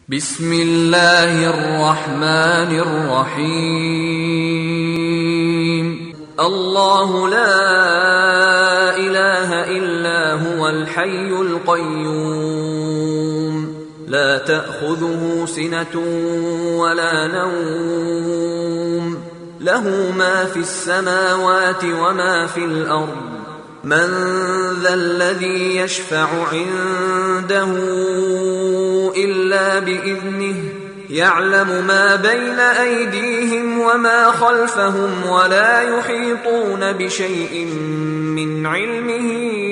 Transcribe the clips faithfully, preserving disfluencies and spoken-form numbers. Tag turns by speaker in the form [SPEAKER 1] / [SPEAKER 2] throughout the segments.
[SPEAKER 1] ബിസ്മില്ലാഹിർ റഹ്മാനിർ റഹീം. അല്ലാഹു ലാ ഇലാഹ ഇല്ലാ ഹുവൽ ഹയ്യുൽ ഖയ്യൂം ലാ തഅഖുദുഹു സിനതുൻ വലാ നൗം ലഹു മാ ഫിസ് സമാവാതി വമാ ഫിൽ അർദ് من ذا الذي يشفع عنده إلا بإذنه يعلم ما بين أيديهم وما خلفهم ولا يحيطون بشيء من علمه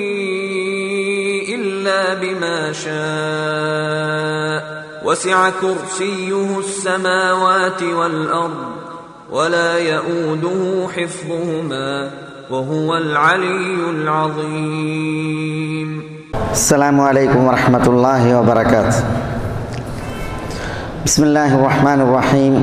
[SPEAKER 1] إلا بما شاء وسع كرسيه السماوات والأرض ولا يؤوده حفظهما وهو العلي العظيم.
[SPEAKER 2] السلام عليكم ورحمة الله وبركاته. بسم الله الرحمن الرحيم.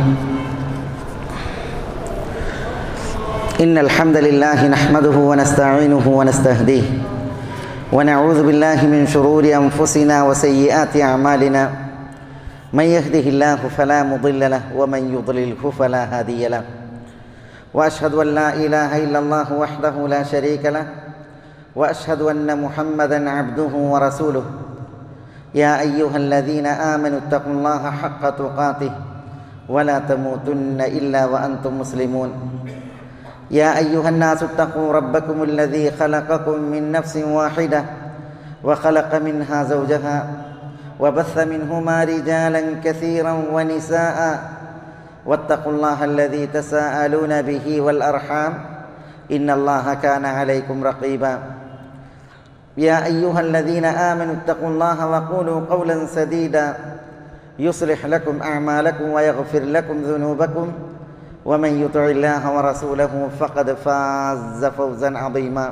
[SPEAKER 2] إن الحمد لله نحمده ونستعينه ونستهديه ونعوذ بالله من شرور أنفسنا وسيئات أعمالنا من يهده الله فلا مضل له ومن يضلله فلا هادي له وأشهد أن لا إله إلا الله وحده لا شريك له وأشهد أن محمدًا عبده ورسوله. يا أيها الذين آمنوا اتقوا الله حق تقاته ولا تموتن إلا وأنتم مسلمون. يا أيها الناس اتقوا ربكم الذي خلقكم من نفس واحدة وخلق منها زوجها وبث منهما رجالًا كثيرًا ونساءً واتقوا الله الذي تساءلون به والأرحام إن الله كان عليكم رقيبا. يا أيها الذين آمنوا اتقوا الله وقولوا قولا سديدا يصلح لكم أعمالكم ويغفر لكم ذنوبكم ومن يطع الله ورسوله فقد فاز فوزا عظيما.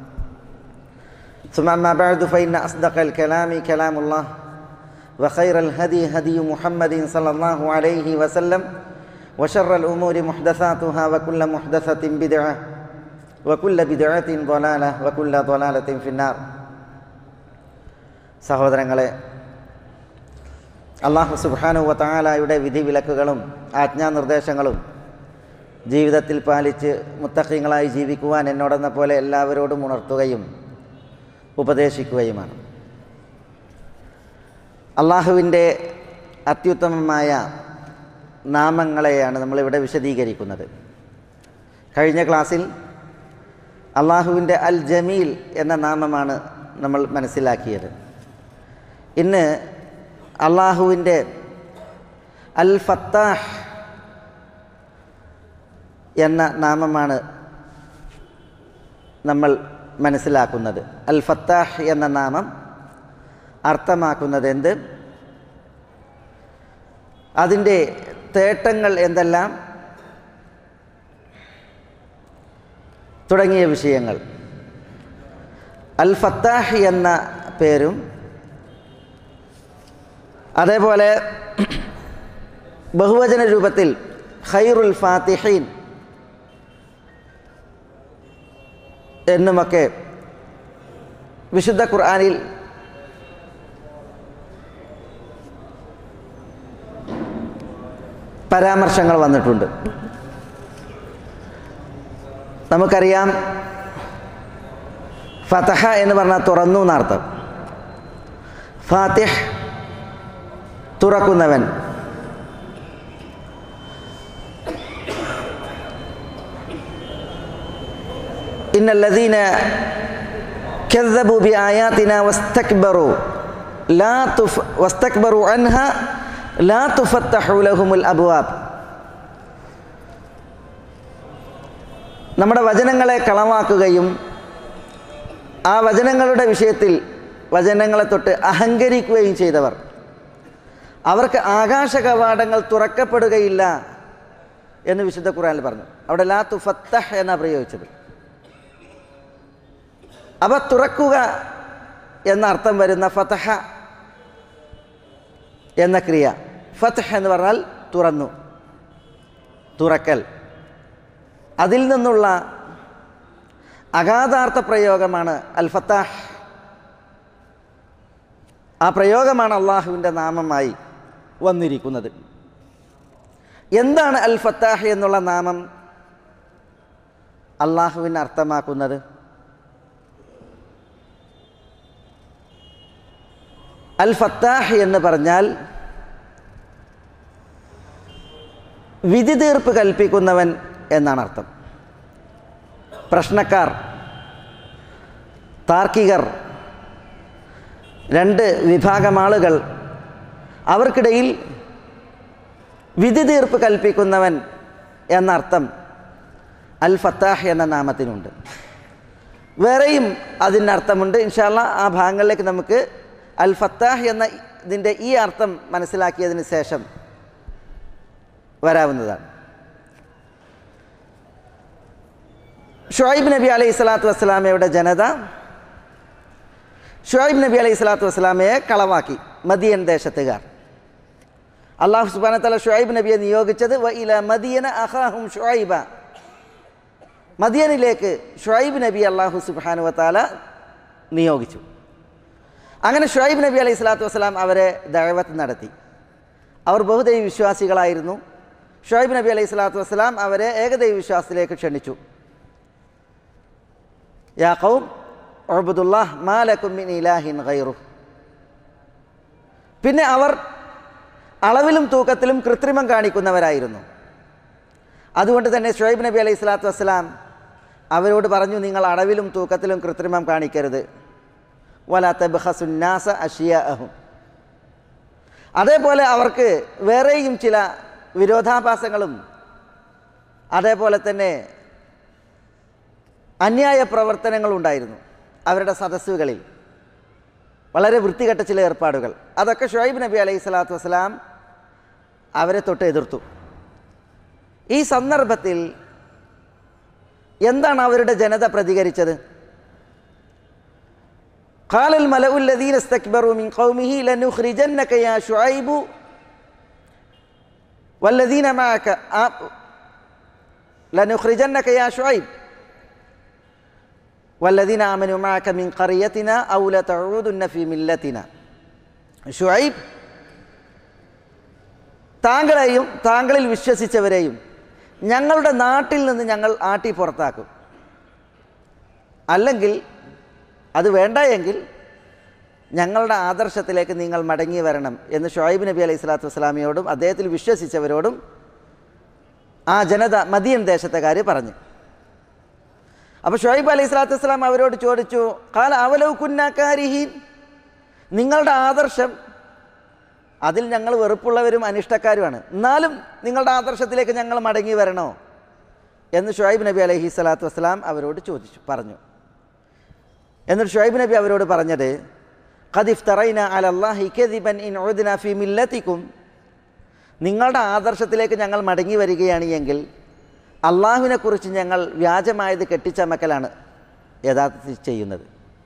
[SPEAKER 2] ثم أما بعد فإن أصدق الكلام كلام الله وخير الهدي هدي محمد صلى الله عليه وسلم وشر الأمور محدثاتها وكل محدثة بدعة وكل بدعة ضلالة وكل ضلالة في النار. സഹോദരങ്ങളെ, അല്ലാഹു സുബ്ഹാനഹു വ തആലയുടെ വിധിവിലക്കുകളും ആജ്ഞാനിർദ്ദേശങ്ങളും ജീവിതത്തിൽ പാലിച്ച് മുത്തഖീങ്ങളായി ജീവിക്കുവാൻ എന്നോടെന്ന പോലെ എല്ലാവരോടും ഉണർത്തുകയും ഉപദേശിക്കുകയുമാണ്. അള്ളാഹുവിൻ്റെ അത്യുത്തമമായ നാമങ്ങളെയാണ് നമ്മളിവിടെ വിശദീകരിക്കുന്നത്. കഴിഞ്ഞ ക്ലാസ്സിൽ അള്ളാഹുവിൻ്റെ അൽ ജമീൽ എന്ന നാമമാണ് നമ്മൾ മനസ്സിലാക്കിയത്. ഇന്ന് അള്ളാഹുവിൻ്റെ അൽ ഫത്താഹ് എന്ന നാമമാണ് നമ്മൾ മനസ്സിലാക്കുന്നത്. അൽ ഫത്താഹ് എന്ന നാമം അർത്ഥമാക്കുന്നത് എന്ത്, അതിൻ്റെ തേട്ടങ്ങൾ എന്തെല്ലാം തുടങ്ങിയ വിഷയങ്ങൾ. അൽ ഫത്താഹ് എന്ന പേരും അതേപോലെ ബഹുവചന രൂപത്തിൽ ഖൈറുൽ ഫാത്തിഹീൻ എന്നുമൊക്കെ വിശുദ്ധ ഖുർആനിൽ പരാമർശങ്ങൾ വന്നിട്ടുണ്ട്. നമുക്കറിയാം, ഫതഹ എന്ന് പറഞ്ഞാൽ തുറന്നു എന്നർത്ഥം. ഫാത്തിഹ് തുറക്കുന്നവൻ. ഇന്നല്ലദീന കദ്ദബൂ ബിആയാതിനാ വസ്തക്ബറൂ ലാ തുഫ് വസ്തക്ബറൂ അൻഹാ ലാ തുഫത്തഹു ലഹുമുൽ അബ്വാബ്. നമ്മുടെ വചനങ്ങളെ കളവാക്കുകയും ആ വചനങ്ങളുടെ വിഷയത്തിൽ വചനങ്ങളെ തൊട്ട് അഹങ്കരിക്കുകയും ചെയ്തവർ, അവർക്ക് ആകാശ കവാടങ്ങൾ തുറക്കപ്പെടുകയില്ല എന്ന് വിശുദ്ധ ഖുർആനിൽ പറഞ്ഞു. അവിടെ ലാ തുഫത്തഹ് എന്നാണ് പ്രയോഗിച്ചത്. അവ തുറക്കുക എന്ന അർത്ഥം വരുന്ന ഫതഹ എന്ന ക്രിയ, ഫത്ഹ് എന്ന് പറഞ്ഞാൽ തുറന്നു, തുറക്കൽ. അതിൽ നിന്നുള്ള അഗാധാർത്ഥ പ്രയോഗമാണ് അൽ ഫത്താഹ്. ആ പ്രയോഗമാണ് അള്ളാഹുവിൻ്റെ നാമമായി വന്നിരിക്കുന്നത്. എന്താണ് അൽ ഫത്താഹ് എന്നുള്ള നാമം അള്ളാഹുവിന് അർത്ഥമാക്കുന്നത്? അൽ ഫത്താഹ് എന്ന് പറഞ്ഞാൽ വിധി തീർപ്പ് കൽപ്പിക്കുന്നവൻ എന്നാണ് അർത്ഥം. പ്രശ്നക്കാർ, താർക്കികർ, രണ്ട് വിഭാഗം ആളുകൾ, അവർക്കിടയിൽ വിധി തീർപ്പ് കൽപ്പിക്കുന്നവൻ എന്നർത്ഥം അൽ ഫത്താഹ് എന്ന നാമത്തിനുണ്ട്. വേറെയും അതിൻ്റെ അർത്ഥമുണ്ട്. ഇൻഷാ അല്ലാഹ് ആ ഭാഗങ്ങളിലേക്ക് നമുക്ക് അൽ ഫത്താഹ് എന്ന ഇതിൻ്റെ ഈ അർത്ഥം മനസ്സിലാക്കിയതിന് ശേഷം വരാവുന്നതാണ്. ഷുഐബ് നബി അലൈഹി സ്വലാത്തു വസ്സലാമയുടെ ജനത ഷുഐബ് നബി അലൈഹി സ്വലാത്തു വസ്സലാമയെ കളവാക്കി. മദിയൻ ദേശത്തുകാർ. അല്ലാഹു സുബ്ഹാനഹു വ തആല ഷുഐബ് നബിയെ നിയോഗിച്ചത് വ ഇലാ മദിയന അഖാഹും ഷുഐബ, മദിയനിലേക്ക് ഷുഐബ് നബി അല്ലാഹു സുബ്ഹാനഹു വ തആല നിയോഗിച്ചു. അങ്ങനെ ഷുഐബ് നബി അലൈഹി സ്വലാത്തു വസ്സലാം അവരെ ദഅവത്ത് നടത്തി. അവർ ബഹുദൈവ വിശ്വാസികളായിരുന്നു. ഷുഐബ് നബി അലൈഹി സ്വലാത്തു വസ്സലാം അവരെ ഏകദൈവ വിശ്വാസത്തിലേക്ക് ക്ഷണിച്ചു. യാ ഖൗം ഉഅ്ബുദുല്ലാഹ് മാ ലക്കും മിൻ ഇലാഹിൻ ഗൈറുഹു. പിന്നെ അവർ അളവിലും തൂക്കത്തിലും കൃത്രിമം കാണിക്കുന്നവരായിരുന്നു. അതുകൊണ്ട് തന്നെ ഷുഐബ് നബി അലൈഹി സ്വലാത്തു വസ്സലാം അവരോട് പറഞ്ഞു, നിങ്ങൾ അളവിലും തൂക്കത്തിലും കൃത്രിമം കാണിക്കരുത്. വലാ തബ്ഖസുന്നാസ അഷ്യാഅഹും. അതേപോലെ അവർക്ക് വേറെയും ചില വിരോധാഭാസങ്ങളും അതേപോലെ തന്നെ അന്യായ പ്രവർത്തനങ്ങളുണ്ടായിരുന്നു അവരുടെ സദസ്സുകളിൽ. വളരെ വൃത്തികെട്ട ചില ഏർപ്പാടുകൾ. അതൊക്കെ ഷുഐബ് നബി അലൈഹി സ്വലാത്തു വസ്സലാം അവരെ തൊട്ട് എതിർത്തു. ഈ സന്ദർഭത്തിൽ എന്താണ് അവരുടെ ജനത പ്രതികരിച്ചത്? ഖാലൽ മലഉ الذين استكبروا من قومه لنخرجنك يا شعيب والذين معك لنخرجنك يا شعيب والذين آمنوا معك من قريتنا أو لتعودن في ملتنا. ഷുഐബ്, താങ്കളെയും താങ്കളിൽ വിശ്വസിച്ചവരെയും ഞങ്ങളുടെ നാട്ടിൽ നിന്ന് ഞങ്ങൾ ആട്ടി പുറത്താക്കും, അല്ലെങ്കിൽ അത് വേണ്ട എങ്കിൽ ഞങ്ങളുടെ ആദർശത്തിലേക്ക് നിങ്ങൾ മടങ്ങി വരണം എന്ന് ഷുഐബ് നബി അലൈഹി സ്വലാത്തു വസ്സലാമിയോടും അദ്ദേഹത്തിൽ വിശ്വസിച്ചവരോടും ആ ജനത മദിയൻ ദേശത്തുകാർ പറഞ്ഞു. അപ്പോൾ ഷുഐബ് അലൈഹി സ്വലാത്തു വസ്സലാം അവരോട് ചോദിച്ചു, ഖാല അവലൗ കുന്നാ കാരിഹീൻ, നിങ്ങളുടെ ആദർശം അതിൽ ഞങ്ങൾ വെറുപ്പുള്ളവരും അനിഷ്ടക്കാരുമാണ്, എന്നാലും നിങ്ങളുടെ ആദർശത്തിലേക്ക് ഞങ്ങൾ മടങ്ങി വരണോ എന്ന് ഷുഐബ് നബി അലൈഹി സ്വലാത്തു വസ്സലാം അവരോട് ചോദിച്ചു പറഞ്ഞു. എന്നിട്ട് ഷുഐബ് നബി അവരോട് പറഞ്ഞത്, ഖദ് ഇഫ്തറൈന അലല്ലാഹി കദിബൻ ഇൻ ഉദ്ന ഫീ മില്ലത്തിക്കും, നിങ്ങളുടെ ആദർശത്തിലേക്ക് ഞങ്ങൾ മടങ്ങി വരികയാണ് എങ്കിൽ അള്ളാഹുവിനെക്കുറിച്ച് ഞങ്ങൾ വ്യാജമായത് കെട്ടിച്ചമക്കലാണ് യഥാർത്ഥത്തിൽ ചെയ്യുന്നത്.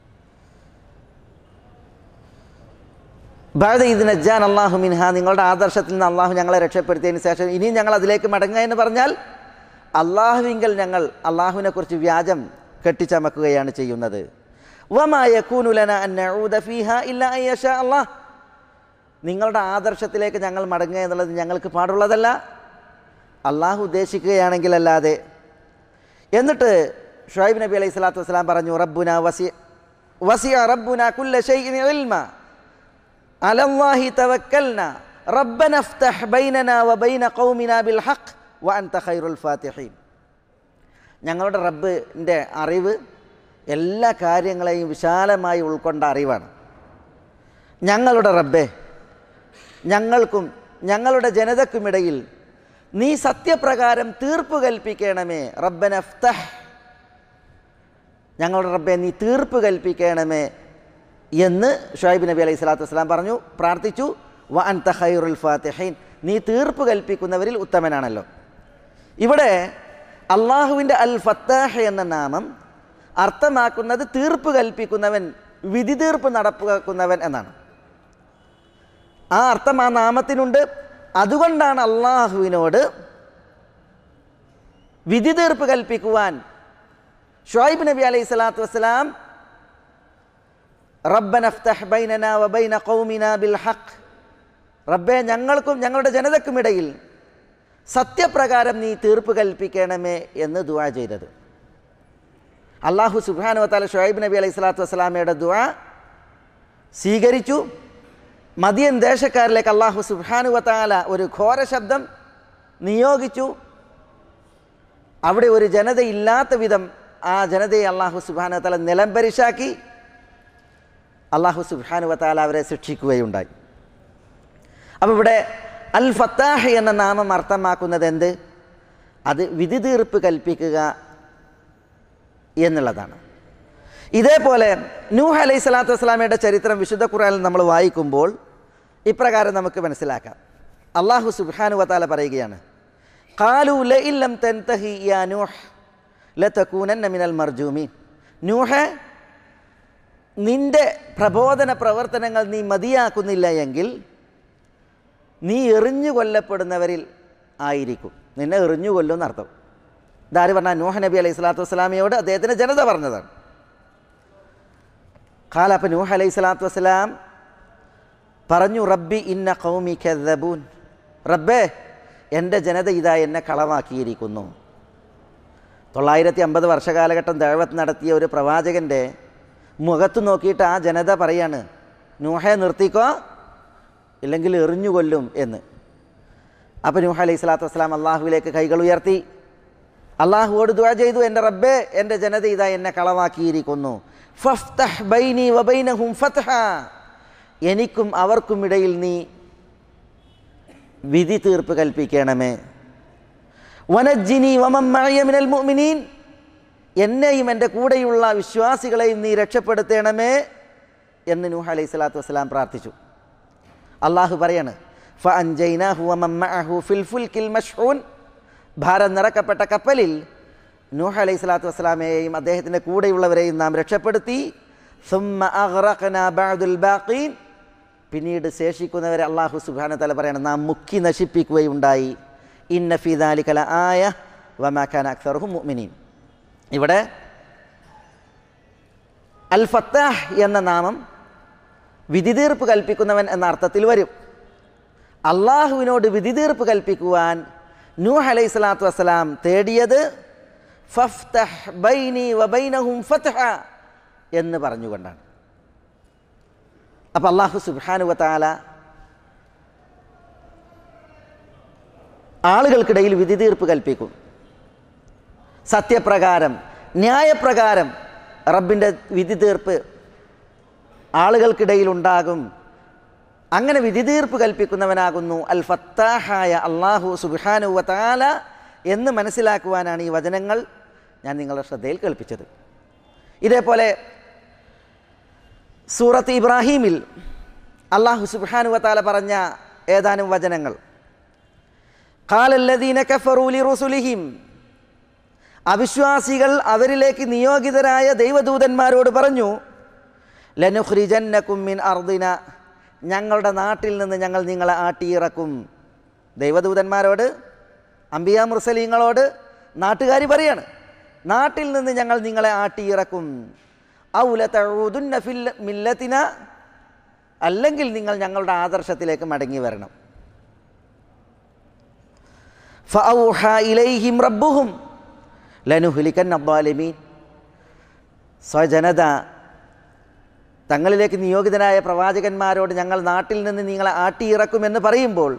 [SPEAKER 2] ബഅദ ഇദ് നജ്ജാന അല്ലാഹു മിൻഹാ, നിങ്ങളുടെ ആദർശത്തിൽ നിന്ന് അള്ളാഹു ഞങ്ങളെ രക്ഷപ്പെടുത്തിയതിന് ശേഷം ഇനിയും ഞങ്ങൾ അതിലേക്ക് മടങ്ങുക എന്ന് പറഞ്ഞാൽ അള്ളാഹുവിങ്കൽ ഞങ്ങൾ അള്ളാഹുവിനെക്കുറിച്ച് വ്യാജം കെട്ടിച്ചമക്കുകയാണ് ചെയ്യുന്നത്. വമാ യകൂനു ലനാ അൻ നഊദ ഫീഹാ ഇല്ലാ അൻ യശാ അല്ലാഹ്, നിങ്ങളുടെ ആദർശത്തിലേക്ക് ഞങ്ങൾ മടങ്ങുക എന്നുള്ളത് ഞങ്ങൾക്ക് പാടുള്ളതല്ല, അള്ളാഹു ഉദ്ദേശിക്കുകയാണെങ്കിൽ അല്ലാതെ. എന്നിട്ട് ഷുഐബ് നബി അലൈഹി സ്വലാത്തു വസ്സലാം പറഞ്ഞു, റബ്ബുനാ വസി വസിഅ റബ്ബുനാ കുല്ല ശൈഇൻ ഇൽമ അലല്ലാഹി തവക്കൽനാ റബ്ബന ഇഫ്തഹ് ബൈനനാ വബൈന ഖൗമിനാ ബിൽ ഹഖ് വഅൻത ഖൈറുൽ ഫാത്തിഹീൻ. ഞങ്ങളുടെ റബ്ബിൻ്റെ അറിവ് എല്ലാ കാര്യങ്ങളെയും വിശാലമായി ഉൾക്കൊണ്ട അറിവാണ്. ഞങ്ങളുടെ റബ്ബേ, ഞങ്ങൾക്കും ഞങ്ങളുടെ ജനതക്കുമിടയിൽ നീ സത്യപ്രകാരം തീർപ്പ് കൽപ്പിക്കണമേ. റബ്ബന ഇഫ്തഹ്, ഞങ്ങളുടെ റബ്ബെ നീ തീർപ്പ് കൽപ്പിക്കണമേ എന്ന് ഷുഐബ് നബി അലൈഹി സ്വലാത്തു വസ്സലാം പറഞ്ഞു, പ്രാർത്ഥിച്ചു. വ അൻത ഖൈറുൽ ഫാത്തിഹീൻ, നീ തീർപ്പ് കൽപ്പിക്കുന്നവരിൽ ഉത്തമനാണല്ലോ. ഇവിടെ അള്ളാഹുവിൻ്റെ അൽ ഫത്താഹ് എന്ന നാമം അർത്ഥമാക്കുന്നത് തീർപ്പ് കൽപ്പിക്കുന്നവൻ, വിധി തീർപ്പ് നടപ്പാക്കുന്നവൻ എന്നാണ്. ആ അർത്ഥം ആ നാമത്തിനുണ്ട്. അതുകൊണ്ടാണ് അള്ളാഹുവിനോട് വിധി തീർപ്പ് കൽപ്പിക്കുവാൻ ഷുഐബ് നബി അലൈഹി സ്വലാത്തു വസ്സലാം റബ്ബന ഇഫ്തഹ് ബൈനനാ വബൈന ഖൗമിനാ ബിൽ ഹഖ്, റബ്ബേ ഞങ്ങൾക്കും ഞങ്ങളുടെ ജനതക്കുമിടയിൽ സത്യപ്രകാരം നീ തീർപ്പ് കൽപ്പിക്കണമേ എന്ന് ദുആ ചെയ്തത്. അള്ളാഹു സുബ്ഹാനഹു വ തആല ശുഐബ് നബി അലൈഹി സ്വലാത്തു വസ്സലാമയുടെ ദുആ സ്വീകരിച്ചു. മദിയൻ ദേശക്കാരിലേക്ക് അള്ളാഹു സുബ്ഹാനഹു വ തആല ഒരു ഘോര ശബ്ദം നിയോഗിച്ചു. അവിടെ ഒരു ജനതയില്ലാത്ത വിധം ആ ജനതയെ അള്ളാഹു സുബ്ഹാനഹു വ തആല നിലംപരിശാക്കി. അള്ളാഹു സുബ്ഹാനഹു വ തആല അവരെ ശിക്ഷിക്കുകയുണ്ടായി. അപ്പോൾ ഇവിടെ അൽ ഫത്താഹ് എന്ന നാമം അർത്ഥമാക്കുന്നത് എന്ത്? അത് വിധി തീർപ്പ് കൽപ്പിക്കുക എന്നുള്ളതാണ്. ഇതേപോലെ നൂഹ് അലൈഹി സ്വലാത്തു വസ്സലാമയുടെ ചരിത്രം വിശുദ്ധ ഖുർആനിൽ നമ്മൾ വായിക്കുമ്പോൾ ഇപ്രകാരം നമുക്ക് മനസ്സിലാക്കാം. അള്ളാഹു സുബ്ഹാനഹു വ തആല പറയുകയാണ്, ഖാലൂ ലഇൻ ലം തൻതഹി യാ നൂഹ് ലതകൂനന്ന മിനൽ മർജൂമീൻ. നൂഹ്, നിന്റെ പ്രബോധന പ്രവർത്തനങ്ങൾ നീ മതിയാക്കുന്നില്ല എങ്കിൽ നീ എറിഞ്ഞു കൊല്ലപ്പെടുന്നവരിൽ ആയിരിക്കും. നിന്നെ എറിഞ്ഞു കൊല്ലുമെന്ന് അർത്ഥം. ഇതാര് പറഞ്ഞാൽ? നൂഹ് നബി അലൈഹി സ്വലാത്തു വസ്സലാമയോട് അദ്ദേഹത്തിൻ്റെ ജനത പറഞ്ഞതാണ്. ഖാല, അപ്പം നൂഹ് അലൈഹി സ്വലാത്തു വസ്സലാം പറഞ്ഞു, റബ്ബി ഇന്ന ഖൗമി കദ്ദബൂൻ. റബ്ബേ, എൻ്റെ ജനത ഇതാ എന്നെ കളവാക്കിയിരിക്കുന്നു. തൊള്ളായിരത്തി അമ്പത് വർഷകാലഘട്ടം ദഅവത്ത് നടത്തിയ ഒരു പ്രവാചകൻ്റെ മുഖത്ത് നോക്കിയിട്ട് ആ ജനത പറയാണ്, നൂഹെ നിർത്തിക്കോ, ഇല്ലെങ്കിൽ എറിഞ്ഞുകൊല്ലും എന്ന്. അപ്പോൾ നൂഹ് അലൈഹി സ്വലാത്തു വസ്സലാം അള്ളാഹുവിലേക്ക് കൈകൾ ഉയർത്തി അള്ളാഹുവോട് ദുആ ചെയ്തു, എൻ്റെ റബ്ബേ, എൻ്റെ ജനത ഇതാ എന്നെ കളവാക്കിയിരിക്കുന്നു. ഫഫ്തഹ് ബൈനി വബൈനഹും ഫത്ഹ. എനിക്കും അവർക്കും ഇടയിൽ നീ വിധി തീർപ്പ് കൽപ്പിക്കണമേ. വനജ്ജിനി വമൻ മഅയ മിനൽ മുഅ്മിനീൻ. എന്നെയും എൻ്റെ കൂടെയുള്ള വിശ്വാസികളെയും നീ രക്ഷപ്പെടുത്തണമേ എന്ന് നൂഹ് അലൈഹി സ്വലാത്തു വസ്സലാം പ്രാർത്ഥിച്ചു. അള്ളാഹു പറയാണ്, ഫഅൻജൈനാഹു വമൻ മഅഹു ഫിൽ ഫുൽക്കിൽ മശ്ഹൂൻ. ഭാരം നിറക്കപ്പെട്ട കപ്പലിൽ നൂഹ് അലൈഹി സ്വലാത്തു വസ്സലാമയെയും അദ്ദേഹത്തിൻ്റെ കൂടെയുള്ളവരെയും നാം രക്ഷപ്പെടുത്തി. സുമ്മ അഗ്റഖ്നാ ബഅദുൽ ബാഖീൻ. പിന്നീട് ശേഷിക്കുന്നവരെ അള്ളാഹു സുബ്ഹാനഹു വ തആല പറയാണ്, നാം മുക്കി നശിപ്പിക്കുകയുണ്ടായി. ഇന്ന ഫീ ദാലിക ലആയ വമാ കാന അക്സറുഹും മുഅ്മിനീൻ. ഇവിടെ അൽ ഫത്താഹ് എന്ന നാമം വിധി തീർപ്പ് കൽപ്പിക്കുന്നവൻ എന്ന അർത്ഥത്തിൽ വരും. അള്ളാഹുവിനോട് വിധി തീർപ്പ് കൽപ്പിക്കുവാൻ നൂഹ് അലൈഹി സ്വലാത്തു വസ്സലാം തേടിയത് ഫഫ്തഹ് ബൈനി വബൈനഹും ഫത്ഹ എന്ന് പറഞ്ഞുകൊണ്ടാണ്. അപ്പം അള്ളാഹു സുബ്ഹാനഹു വ തആല ആളുകൾക്കിടയിൽ വിധി തീർപ്പ് കൽപ്പിക്കും. സത്യപ്രകാരം, ന്യായപ്രകാരം റബ്ബിൻ്റെ വിധി തീർപ്പ് ആളുകൾക്കിടയിൽ ഉണ്ടാകും. അങ്ങനെ വിധി തീർപ്പ് കൽപ്പിക്കുന്നവനാകുന്നു അൽ ഫത്താഹായ അള്ളാഹു സുബ്ഹാനഹു വ തആല എന്ന് മനസ്സിലാക്കുവാനാണ് ഈ വചനങ്ങൾ ഞാൻ നിങ്ങളുടെ ശ്രദ്ധയിൽ കേൾപ്പിച്ചത്. ഇതേപോലെ സൂറത്ത് ഇബ്രാഹീമിൽ അള്ളാഹു സുബ്ഹാനഹു വ തആല പറഞ്ഞ ഏതാനും വചനങ്ങൾ, ഖാലല്ലദീന കഫറൂ ലിറുസുലിഹിം. അവിശ്വാസികൾ അവരിലേക്ക് നിയോഗിതരായ ദൈവദൂതന്മാരോട് പറഞ്ഞു, ലനുഖ്രിജന്നകും മിൻ അർദിന. ഞങ്ങളുടെ നാട്ടിൽ നിന്ന് ഞങ്ങൾ നിങ്ങളെ ആട്ടിയിറക്കും. ദൈവദൂതന്മാരോട്, അംബിയാ മുർസലീങ്ങളോട് നാട്ടുകാർ പറയാണ്, നാട്ടിൽ നിന്ന് ഞങ്ങൾ നിങ്ങളെ ആട്ടിയിറക്കും. ഔ ലതഊദുന്ന ഫിൽ മില്ലത്തിന. അല്ലെങ്കിൽ നിങ്ങൾ ഞങ്ങളുടെ ആദർശത്തിലേക്ക് മടങ്ങി വരണം. ഫഔഹാ ഇലൈഹിം റബ്ബുഹും ലനുഹ്ലികന്ന അദ്ദാലിമീൻ. സ്വജനത തങ്ങളിലേക്ക് നിയോഗിതനായ പ്രവാചകന്മാരോട് ഞങ്ങൾ നാട്ടിൽ നിന്ന് നിങ്ങളെ ആട്ടിയിറക്കുമെന്ന് പറയുമ്പോൾ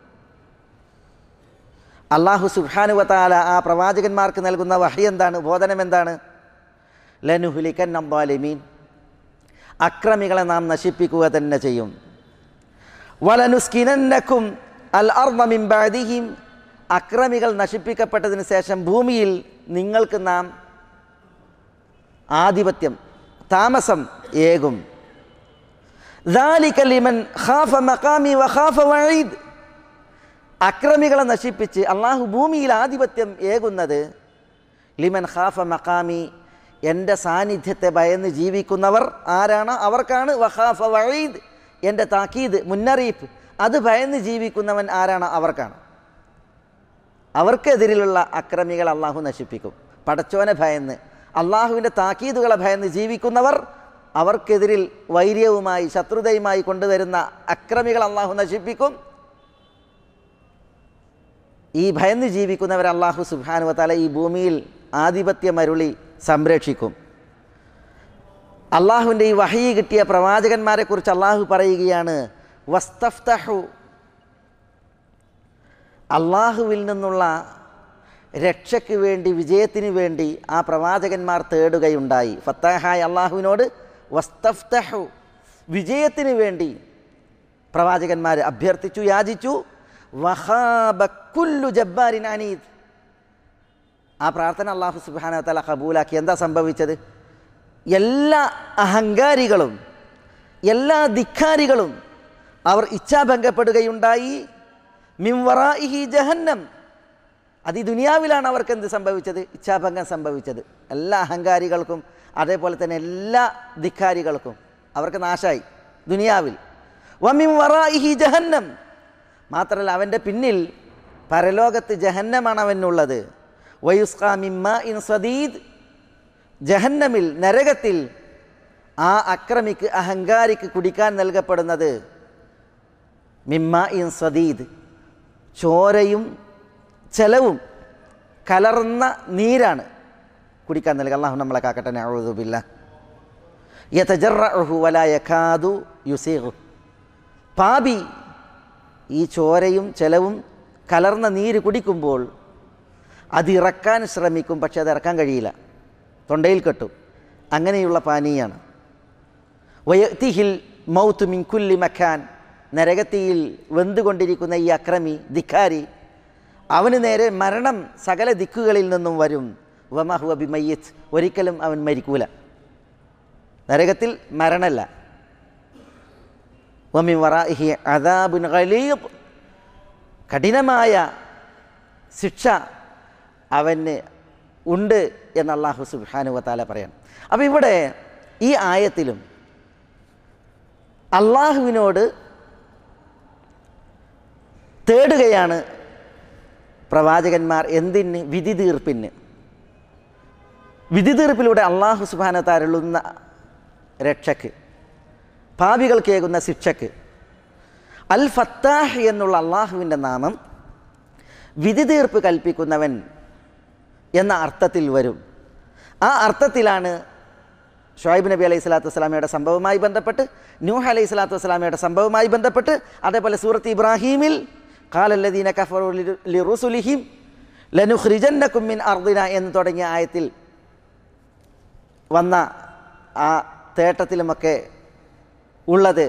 [SPEAKER 2] അള്ളാഹു സുബ്ഹാനഹു വ തആല ആ പ്രവാചകന്മാർക്ക് നൽകുന്ന വഹി എന്താണ്? ബോധനം എന്താണ്? ലനുഹ്ലികന്ന അദ്ദാലിമീൻ. അക്രമികളെ നാം നശിപ്പിക്കുക തന്നെ ചെയ്യും. വലനുസ്കിനന്നകും അൽ അർദ മിൻ ബഅദിഹിം. അക്രമികൾ നശിപ്പിക്കപ്പെട്ടതിന് ശേഷം ഭൂമിയിൽ നിങ്ങൾക്ക് നാം ആധിപത്യം, താമസം ഏകും. ദാലിക ലിമൻ ഖാഫ മഖാമി വഖാഫ വഈദ്. അക്രമികളെ നശിപ്പിച്ച് അള്ളാഹു ഭൂമിയിൽ ആധിപത്യം ഏകുന്നത് ലിമൻ ഖാഫ മഖാമി, എൻ്റെ സാന്നിധ്യത്തെ ഭയന്ന് ജീവിക്കുന്നവർ ആരാണ്? അവർക്കാണ്. വഖാഫ വഈദ്, എൻ്റെ താക്കീത്, മുന്നറിയിപ്പ്, അത് ഭയന്ന് ജീവിക്കുന്നവൻ ആരാണ്? അവർക്കാണ്. അവർക്കെതിരിലുള്ള അക്രമികൾ അള്ളാഹു നശിപ്പിക്കും. പടച്ചോനെ ഭയന്ന്, അള്ളാഹുവിൻ്റെ താക്കീതുകളെ ഭയന്ന് ജീവിക്കുന്നവർ അവർക്കെതിരിൽ വൈര്യവുമായി ശത്രുതയുമായി കൊണ്ടുവരുന്ന അക്രമികൾ അള്ളാഹു നശിപ്പിക്കും. ഈ ഭയന്ന് ജീവിക്കുന്നവർ അള്ളാഹു സുബ്ഹാനഹു വ തആല ഈ ഭൂമിയിൽ ആധിപത്യമരുളി സംരക്ഷിക്കും. അള്ളാഹുവിൻ്റെ ഈ വഹയി കിട്ടിയ പ്രവാചകന്മാരെക്കുറിച്ച് അള്ളാഹു പറയുകയാണ്, വസ്തഫ്തഹു, അള്ളാഹുവിൽ നിന്നുള്ള രക്ഷയ്ക്ക് വേണ്ടി, വിജയത്തിന് വേണ്ടി ആ പ്രവാചകന്മാർ തേടുകയുണ്ടായി. ഫത്താഹായ അള്ളാഹുവിനോട് വസ്തഫ്തഹു, വിജയത്തിന് വേണ്ടി പ്രവാചകന്മാർ അഭ്യർത്ഥിച്ചു, യാചിച്ചു. വഖാബ കുല്ലു ജബ്ബാരിൻ അനീദ്, ആ പ്രാർത്ഥന അള്ളാഹു സുബ്ഹാനഹു വ തആല ഖബൂലാക്കി. എന്താ സംഭവിച്ചത്? എല്ലാ അഹങ്കാരികളും എല്ലാ ധിക്കാരികളും അവർ ഇച്ഛാഭംഗപ്പെടുകയുണ്ടായി. മിൻ വറാഇഹി ജഹന്നം, അത് ഈ ദുനിയാവിലാണ് അവർക്ക് എന്ത് സംഭവിച്ചത്? ഇച്ഛാഭംഗം സംഭവിച്ചത്. എല്ലാ അഹങ്കാരികൾക്കും അതേപോലെ തന്നെ എല്ലാ ധിക്കാരികൾക്കും അവർക്ക് നാശായി ദുനിയാവിൽ. വമിൻ വറാഇഹി ജഹന്നം, മാത്രമല്ല അവൻ്റെ പിന്നിൽ പരലോകത്ത് ജഹന്നമാണ് അവനുള്ളത്. വയുസ്ഖാ മിൻ മാഇൻ സദീദ്, ജഹന്നമിൽ നരകത്തിൽ ആ അക്രമിക്ക് അഹങ്കാരിക്ക് കുടിക്കാൻ നൽകപ്പെടുന്നത് മിൻ മാഇൻ സദീദ്, ചോരയും ചെലവും കലർന്ന നീരാണ് കുടിക്കാൻ നൽകുക. അല്ലാഹു നമ്മളെ കാക്കട്ടെ. നഊദു ബില്ലാഹ്. യതജറഉഹു വലാ യകാദു യുസീഗു, പാപി ഈ ചോരയും ചെലവും കലർന്ന നീര് കുടിക്കുമ്പോൾ അതിറക്കാൻ ശ്രമിക്കും, പക്ഷെ അത് ഇറക്കാൻ കഴിയില്ല, തൊണ്ടയിൽ കെട്ടും. അങ്ങനെയുള്ള പാനീയാണ്. വയതിഹിൽ മൗത്ത് മിൻ കുല്ലി മക്കാൻ, നരകത്തിയിൽ വെന്തുകൊണ്ടിരിക്കുന്ന ഈ അക്രമി ധിക്കാരി, അവന് നേരെ മരണം സകല ദിക്കുകളിൽ നിന്നും വരും. വമാ ഹുവ ബിമയ്യിത്ത്, ഒരിക്കലും അവൻ മരിക്കൂല, നരകത്തിൽ മരണമല്ല. വമിൻ വറാഇഹി അദാബുൻ ഗലീദ്, കഠിനമായ ശിക്ഷ അവന് ഉണ്ട് എന്ന് അല്ലാഹു സുബ്ഹാനഹു വ തആല പറയാണ്. അപ്പോൾ ഇവിടെ ഈ ആയത്തിലും അള്ളാഹുവിനോട് തേടുകയാണ് പ്രവാചകന്മാർ. എന്തിന്? വിധി തീർപ്പിന്. വിധി തീർപ്പിലൂടെ അള്ളാഹു സുബ്ഹാനഹു വ തആല അരുളുന്ന രക്ഷയ്ക്ക്, പാപികൾക്കേകുന്ന ശിക്ഷയ്ക്ക്. അൽ ഫത്താഹ് എന്നുള്ള അള്ളാഹുവിൻ്റെ നാമം വിധി തീർപ്പ് കൽപ്പിക്കുന്നവൻ എന്ന അർത്ഥത്തിൽ വരും. ആ അർത്ഥത്തിലാണ് ഷുഐബ് നബി അലൈഹി സ്വലാത്തു വസ്സലാമയുടെ സംഭവവുമായി ബന്ധപ്പെട്ട്, നൂഹ് അലൈഹി സ്വലാത്തു വസ്സലാമയുടെ സംഭവവുമായി ബന്ധപ്പെട്ട്, അതേപോലെ സൂറത്ത് ഇബ്രാഹീമിൽ ഖാലല്ലദീന കഫറു ലിറുസുലിഹിം ലനുഖ്രിജന്നകും മിൻ അർദിന എന്ന് തുടങ്ങിയ ആയത്തിൽ വന്ന ആ തേട്ടത്തിലുമൊക്കെ ഉള്ളത്